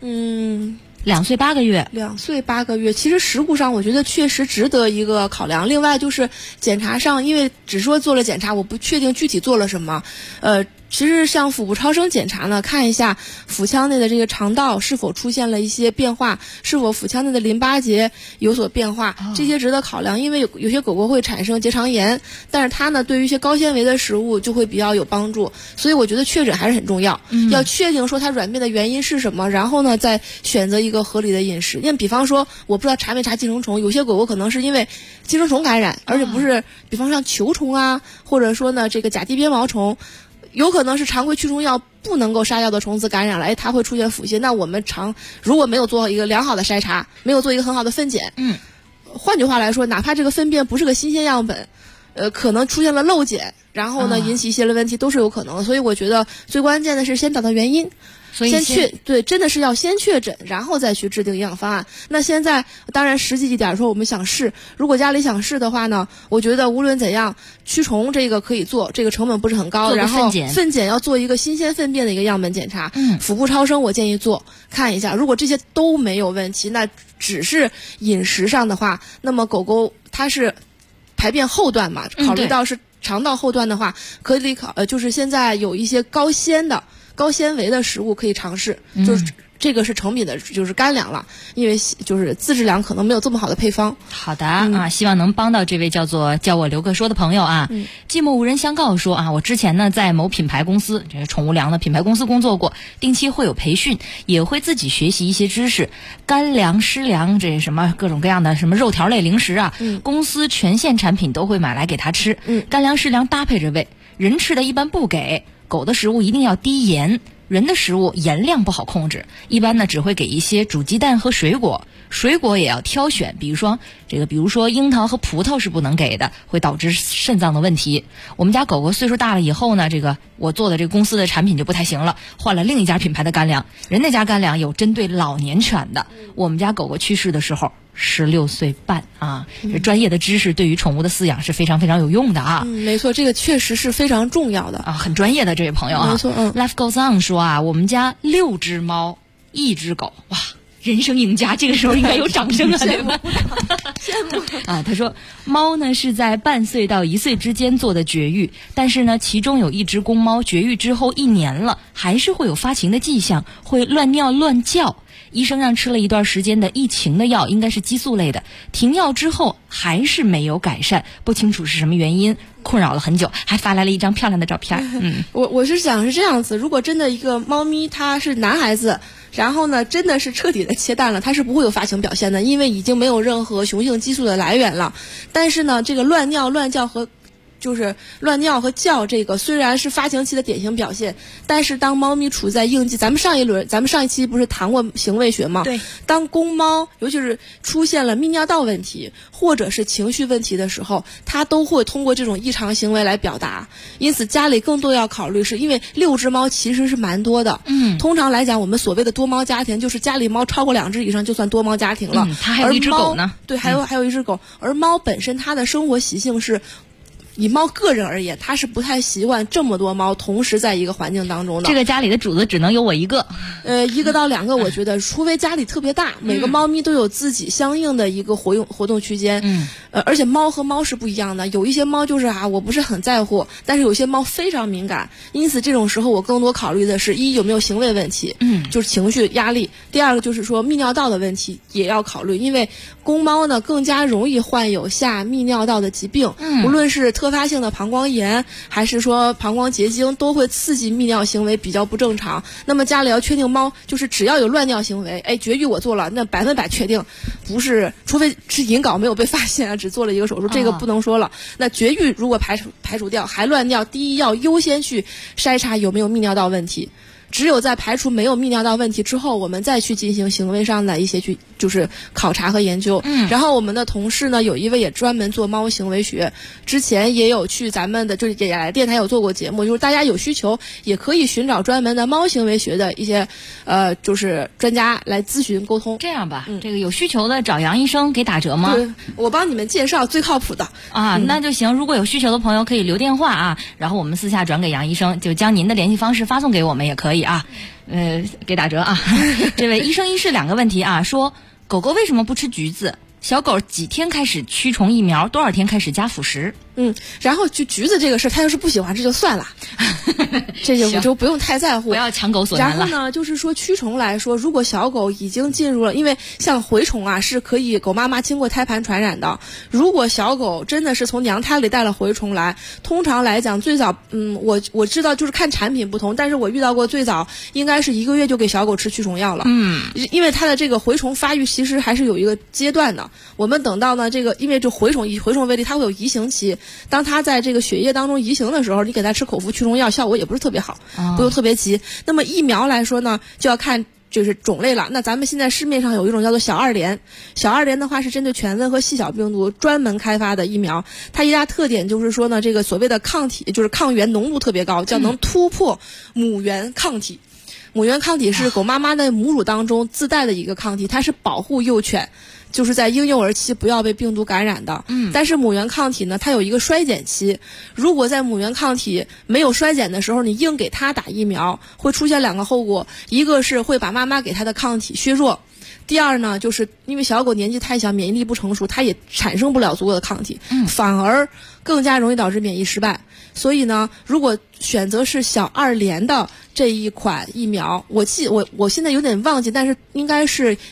[SPEAKER 2] ？2岁8个月
[SPEAKER 20] ，2岁8个月，其实食物上我觉得确实值得一个考量。另外就是检查上，因为只说做了检查，我不确定具体做了什么，其实像腹部超声检查呢，看一下腹腔内的这个肠道是否出现了一些变化，是否腹腔内的淋巴结有所变化，这些值得考量。因为有些狗狗会产生结肠炎，但是它呢对于一些高纤维的食物就会比较有帮助，所以我觉得确诊还是很重要。要确定说它软便的原因是什么，然后呢再选择一个合理的饮食。因为比方说我不知道查没查寄生虫，有些狗狗可能是因为寄生虫感染，而且不是比方像球虫啊，或者说呢这个甲地鞭毛虫，有可能是常规驱虫药不能够杀掉的虫子感染了，它会出现腹泻。那我们如果没有做一个良好的筛查，没有做一个很好的分检，换句话来说，哪怕这个粪便不是个新鲜样本，可能出现了漏检，然后呢引起一些问题都是有可能的。所以我觉得最关键的是先找到原因。
[SPEAKER 2] 所以
[SPEAKER 20] 对，真的是要先确诊，然后再去制定营养方案。那现在当然实际一点说，我们想试，如果家里想试的话呢，我觉得无论怎样，驱虫这个可以做，这个成本不是很高。然后粪检要做一个新鲜粪便的一个样本检查。腹部超声我建议做，看一下，如果这些都没有问题，那只是饮食上的话，那么狗狗它是排便后段嘛，考虑到是肠道后段的话，可以就是现在有一些高纤维的食物可以尝试，就是这个是成品的，就是干粮了，因为就是自制粮可能没有这么好的配方。
[SPEAKER 2] 好的希望能帮到这位叫我刘个说的朋友啊。寂寞无人相告说啊，我之前呢在某品牌公司，这个宠物粮的品牌公司工作过，定期会有培训，也会自己学习一些知识，干粮、湿粮，这什么各种各样的什么肉条类零食啊，公司全线产品都会买来给它吃。干粮、湿粮搭配着喂，人吃的一般不给。狗的食物一定要低盐，人的食物盐量不好控制，一般呢只会给一些煮鸡蛋和水果，水果也要挑选，比如说樱桃和葡萄是不能给的，会导致肾脏的问题。我们家狗狗岁数大了以后呢，我做的这个公司的产品就不太行了，换了另一家品牌的干粮，人那家干粮有针对老年犬的。我们家狗狗去世的时候16岁半啊，这专业的知识对于宠物的饲养是非常非常有用的啊。
[SPEAKER 20] 没错，这个确实是非常重要的
[SPEAKER 2] 啊，很专业的这位朋友啊。
[SPEAKER 20] 没错，
[SPEAKER 2] Life goes on 说啊，我们家6只猫，1只狗，哇人生赢家，这个时候应该有掌声啊，对吧？
[SPEAKER 20] 羡慕
[SPEAKER 2] 啊，他说猫呢是在半岁到1岁之间做的绝育，但是呢，其中有一只公猫绝育之后1年了，还是会有发情的迹象，会乱尿乱叫。医生让吃了一段时间的抑情的药，应该是激素类的。停药之后还是没有改善，不清楚是什么原因，困扰了很久，还发来了一张漂亮的照片。
[SPEAKER 20] 我是想是这样子，如果真的一个猫咪它是男孩子，然后呢真的是彻底的切断了，它是不会有发情表现的，因为已经没有任何雄性激素的来源了。但是呢，这个乱尿乱叫和就是乱尿和叫，这个虽然是发情期的典型表现，但是当猫咪处在应激，咱们上一期不是谈过行为学吗？
[SPEAKER 2] 对。
[SPEAKER 20] 当公猫尤其是出现了泌尿道问题或者是情绪问题的时候，它都会通过这种异常行为来表达。因此家里更多要考虑，是因为6只猫其实是蛮多的。通常来讲，我们所谓的多猫家庭就是家里猫超过2只以上就算多猫家庭了。
[SPEAKER 2] 它还有一只狗呢。
[SPEAKER 20] 对，还有一只狗。而猫本身它的生活习性是，以猫个人而言，它是不太习惯这么多猫同时在一个环境当中的。
[SPEAKER 2] 这个家里的主子只能有我一个。
[SPEAKER 20] 1个到2个，我觉得，除非家里特别大，每个猫咪都有自己相应的一个活动区间。而且猫和猫是不一样的，有一些猫就是我不是很在乎，但是有些猫非常敏感。因此这种时候我更多考虑的是，一有没有行为问题，就是情绪压力；第二个就是说泌尿道的问题也要考虑，因为公猫呢更加容易患有下泌尿道的疾病，无论是特发性的膀胱炎还是说膀胱结晶，都会刺激泌尿行为比较不正常。那么家里要确定猫就是只要有乱尿行为，绝育我做了，那100%确定不是，除非是隐睾没有被发现啊，只做了一个手术，这个不能说了。那绝育如果排除掉还乱尿，第一要优先去筛查有没有泌尿道问题。只有在排除没有泌尿道问题之后，我们再去进行行为上的一些就是考察和研究。然后我们的同事呢，有一位也专门做猫行为学，之前也有去咱们的就是也来电台有做过节目，就是大家有需求也可以寻找专门的猫行为学的一些就是专家来咨询沟通。
[SPEAKER 2] 这样吧，这个有需求的找杨医生给打折吗？
[SPEAKER 20] 对，我帮你们介绍最靠谱的
[SPEAKER 2] 啊，那就行。如果有需求的朋友可以留电话啊，然后我们私下转给杨医生，就将您的联系方式发送给我们也可以啊，给打折啊。这位医生医师2个问题啊，说狗狗为什么不吃橘子？小狗几天开始驱虫疫苗？多少天开始加辅食？
[SPEAKER 20] 然后橘子这个事，他要是不喜欢吃就算了，这就不用太在乎，
[SPEAKER 2] 不要强狗所难了。
[SPEAKER 20] 然后呢，就是说驱虫来说，如果小狗已经进入了，因为像蛔虫啊是可以狗妈妈经过胎盘传染的。如果小狗真的是从娘胎里带了蛔虫来，通常来讲最早，我知道就是看产品不同，但是我遇到过最早应该是1个月就给小狗吃驱虫药了。因为它的这个蛔虫发育其实还是有一个阶段的。我们等到呢这个，因为就蛔虫以蛔虫为例，它会有移行期。当它在这个血液当中移行的时候，你给它吃口服驱虫药，效果也不是特别好，不用特别急。那么疫苗来说呢，就要看就是种类了。那咱们现在市面上有一种叫做小2联，小2联的话是针对犬瘟和细小病毒专门开发的疫苗。它一大特点就是说呢，这个所谓的抗体就是抗原浓度特别高，叫能突破母原抗体。母原抗体是狗妈妈的母乳当中自带的一个抗体，它是保护幼犬就是在婴幼儿期不要被病毒感染的。但是母原抗体呢，它有一个衰减期。如果在母原抗体没有衰减的时候，你硬给它打疫苗，会出现2个后果，一个是会把妈妈给它的抗体削弱。第二呢，就是因为小狗年纪太小，免疫力不成熟，它也产生不了足够的抗体，反而更加容易导致免疫失败。所以呢，如果选择是小2联的这一款疫苗，我现在有点忘记，但是应该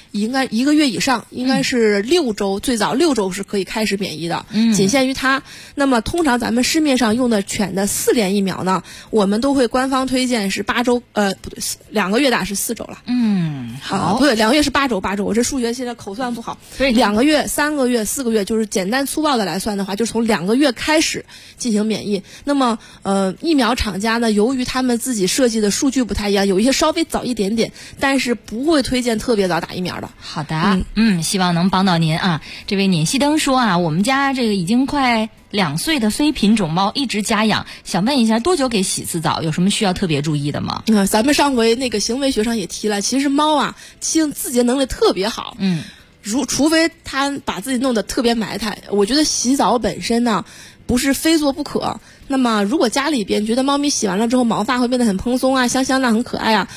[SPEAKER 20] 1个月以上，应该是6周，最早6周是可以开始免疫的，仅限于它。那么通常咱们市面上用的犬的4联疫苗呢，我们都会官方推荐是8周，不对，2个月打是4周了。
[SPEAKER 2] 好，
[SPEAKER 20] 不对，2个月是8周，我这数学现在口算不好。2个月、3个月、4个月，就是简单粗暴的来算的话，就是从2个月开始进行免疫。那么疫苗厂家呢，由于他们自己设计的数据不太一样，有一些稍微早一点点，但是不会推荐特别早打疫苗的。
[SPEAKER 2] 好的，希望能帮到您啊。这位捻熄灯说啊，我们家这个已经快2岁的非品种猫一直家养，想问一下多久给洗次澡，有什么需要特别注意的吗？
[SPEAKER 20] 咱们上回那个行为学上也提了，其实猫啊自洁能力特别好，除非它把自己弄得特别埋汰。我觉得洗澡本身呢不是非做不可。那么如果家里边觉得猫咪洗完了之后毛发会变得很蓬松啊、香香的、很可爱啊，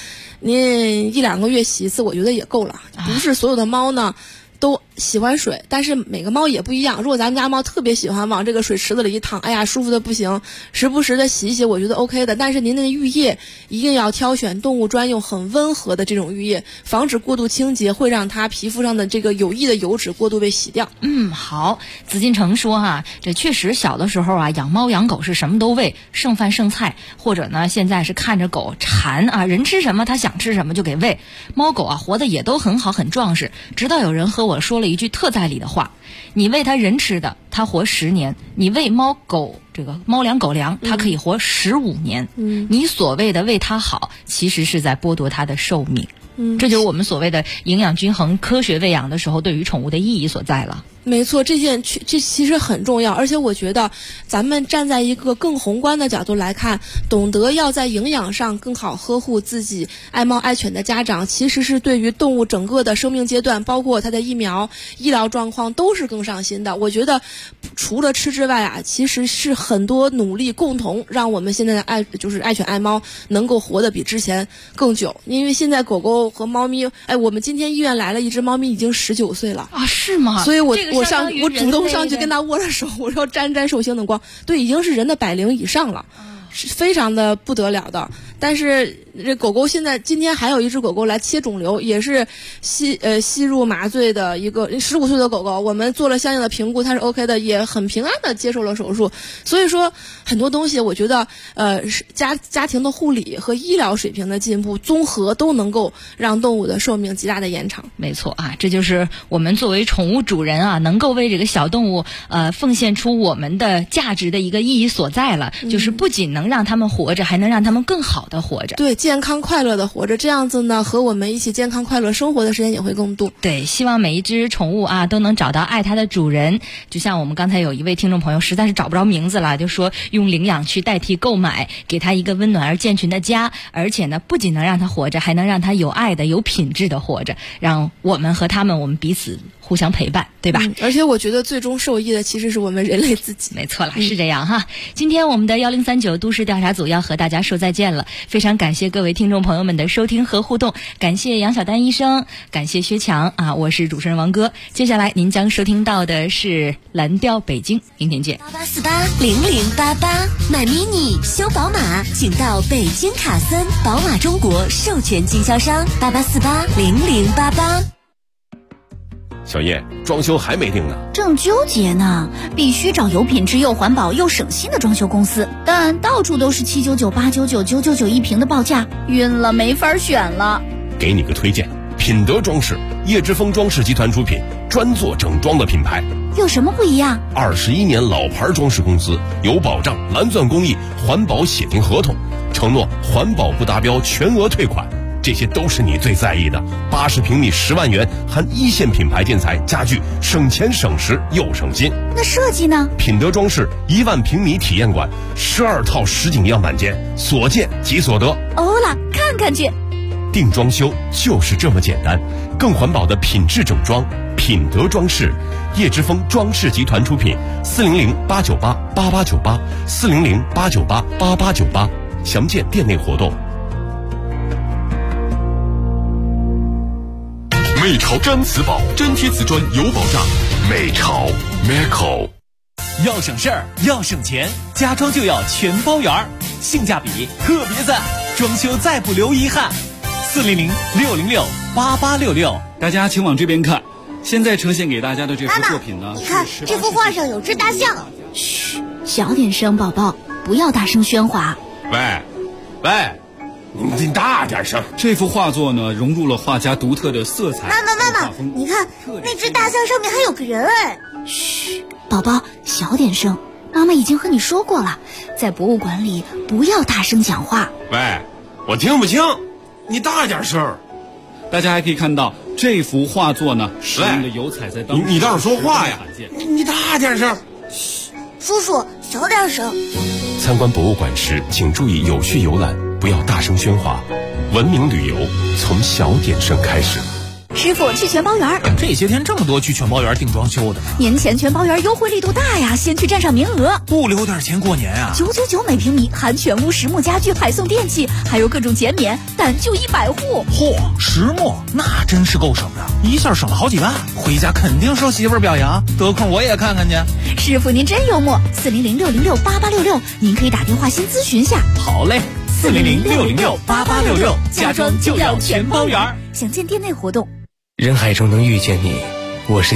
[SPEAKER 20] 您1-2个月洗一次，我觉得也够了。不是所有的猫呢都喜欢水，但是每个猫也不一样。如果咱们家猫特别喜欢往这个水池子里一躺，哎呀，舒服的不行，时不时的洗一洗，我觉得 OK 的。但是您那个浴液一定要挑选动物专用、很温和的这种浴液，防止过度清洁，会让它皮肤上的这个有益的油脂过度被洗掉。
[SPEAKER 2] 好，紫禁城说哈，这确实小的时候啊，养猫养狗是什么都喂，剩饭剩菜，或者呢，现在是看着狗馋啊，人吃什么它想吃什么就给喂。猫狗啊，活得也都很好，很壮实。直到有人和我说了一句特在理的话：你喂它人吃的，它活10年；你喂猫狗这个猫粮狗粮，它可以活15年。你所谓的喂它好，其实是在剥夺它的寿命。这就是我们所谓的营养均衡、科学喂养的时候对于宠物的意义所在了。
[SPEAKER 20] 没错，这其实很重要，而且我觉得咱们站在一个更宏观的角度来看，懂得要在营养上更好呵护自己爱猫爱犬的家长，其实是对于动物整个的生命阶段，包括它的疫苗、医疗状况都是更上心的。我觉得除了吃之外啊，其实是很多努力共同让我们现在的爱犬爱猫能够活得比之前更久。因为现在狗狗和猫咪，我们今天医院来了一只猫咪，已经19岁了
[SPEAKER 2] 啊，是吗？
[SPEAKER 20] 所以我主动上去跟他握了手，我说沾寿星的光，对，已经是人的100龄以上了，是非常的不得了的。但是这狗狗现在今天还有一只狗狗来切肿瘤，也是吸入麻醉的一个15岁的狗狗，我们做了相应的评估，它是 OK 的，也很平安的接受了手术。所以说很多东西我觉得家庭的护理和医疗水平的进步综合都能够让动物的寿命极大的延长。
[SPEAKER 2] 没错啊，这就是我们作为宠物主人啊，能够为这个小动物奉献出我们的价值的一个意义所在了，就是不仅能让他们活着，还能让他们更好的活着，
[SPEAKER 20] 对，健康快乐的活着，这样子呢，和我们一起健康快乐生活的时间也会更多。
[SPEAKER 2] 对，希望每一只宠物啊都能找到爱它的主人。就像我们刚才有一位听众朋友实在是找不着名字了，就说用领养去代替购买，给它一个温暖而健全的家，而且呢，不仅能让它活着，还能让它有爱的、有品质的活着，让我们和他们，我们彼此互相陪伴，对吧？
[SPEAKER 20] 而且我觉得最终受益的其实是我们人类自己。
[SPEAKER 2] 没错啦，是这样哈。今天我们的1039都市调查组要和大家说再见了，非常感谢各位听众朋友们的收听和互动，感谢杨晓丹医生，感谢薛强啊，我是主持人王哥。接下来您将收听到的是蓝调北京，明天见。
[SPEAKER 21] 88480088买 mini 修宝马，请到北京卡森宝马中国授权经销商88480088。
[SPEAKER 22] 小叶，装修还没定呢，
[SPEAKER 21] 正纠结呢。必须找有品质又环保又省心的装修公司，但到处都是799、899、999一平的报价，晕了，没法选了。
[SPEAKER 22] 给你个推荐，品德装饰，叶之峰装饰集团出品，专做整装的品牌。
[SPEAKER 21] 有什么不一样
[SPEAKER 22] ？21年老牌装饰公司，有保障，蓝钻工艺，环保写进合同，承诺环保不达标全额退款。这些都是你最在意的。80平米10万元，含一线品牌建材家具，省钱省时又省心。
[SPEAKER 21] 那设计呢？
[SPEAKER 22] 品德装饰1万平米体验馆，12套实景样板间，所见即所得。
[SPEAKER 21] 欧了，看看去。
[SPEAKER 22] 定装修就是这么简单，更环保的品质整装，品德装饰，叶之峰装饰集团出品，400-898-8898，400-898-8898，详见店内活动。
[SPEAKER 4] 美潮毡瓷宝，粘贴瓷砖有保障。美潮 Meco。
[SPEAKER 5] 要省事儿，要省钱，家装就要全包圆儿，性价比特别赞，装修再不留遗憾。400-606-8866。
[SPEAKER 3] 大家请往这边看，现在呈现给大家的这幅作品呢，
[SPEAKER 23] 你看这幅画上有只大象。
[SPEAKER 21] 嘘，小点声，宝宝，不要大声喧哗。
[SPEAKER 22] 喂，你大点声。
[SPEAKER 3] 这幅画作呢，融入了画家独特的色彩。
[SPEAKER 23] 妈妈，你看那只大象上面还有个人哎。
[SPEAKER 21] 嘘，宝宝，小点声。妈妈已经和你说过了，在博物馆里不要大声讲话。
[SPEAKER 22] 喂，我听不清，你大点声。
[SPEAKER 3] 大家还可以看到这幅画作呢，使用的油彩在当中。
[SPEAKER 22] 你倒是说话呀！你大点声。
[SPEAKER 23] 嘘，叔叔，小点声。
[SPEAKER 22] 参观博物馆时，请注意有序游览，不要大声喧哗。文明旅游从小点声开始。
[SPEAKER 21] 师傅，去全包园。
[SPEAKER 5] 这些天这么多去全包园订装修的呢。
[SPEAKER 21] 年前全包园优惠力度大呀，先去占上名额。
[SPEAKER 5] 不留点钱过年啊
[SPEAKER 21] ？999每平米，含全屋实木家具，还送电器，还有各种减免，但就100户。
[SPEAKER 5] 嚯，实木那真是够省的，一下省了好几万，回家肯定受媳妇儿表扬。得空我也看看去。
[SPEAKER 21] 师傅您真幽默，4006068866，您可以打电话先咨询下。
[SPEAKER 5] 好嘞，4006068866，家装就要全包园。
[SPEAKER 21] 详见店内活动。
[SPEAKER 7] 人海中能遇见你，我是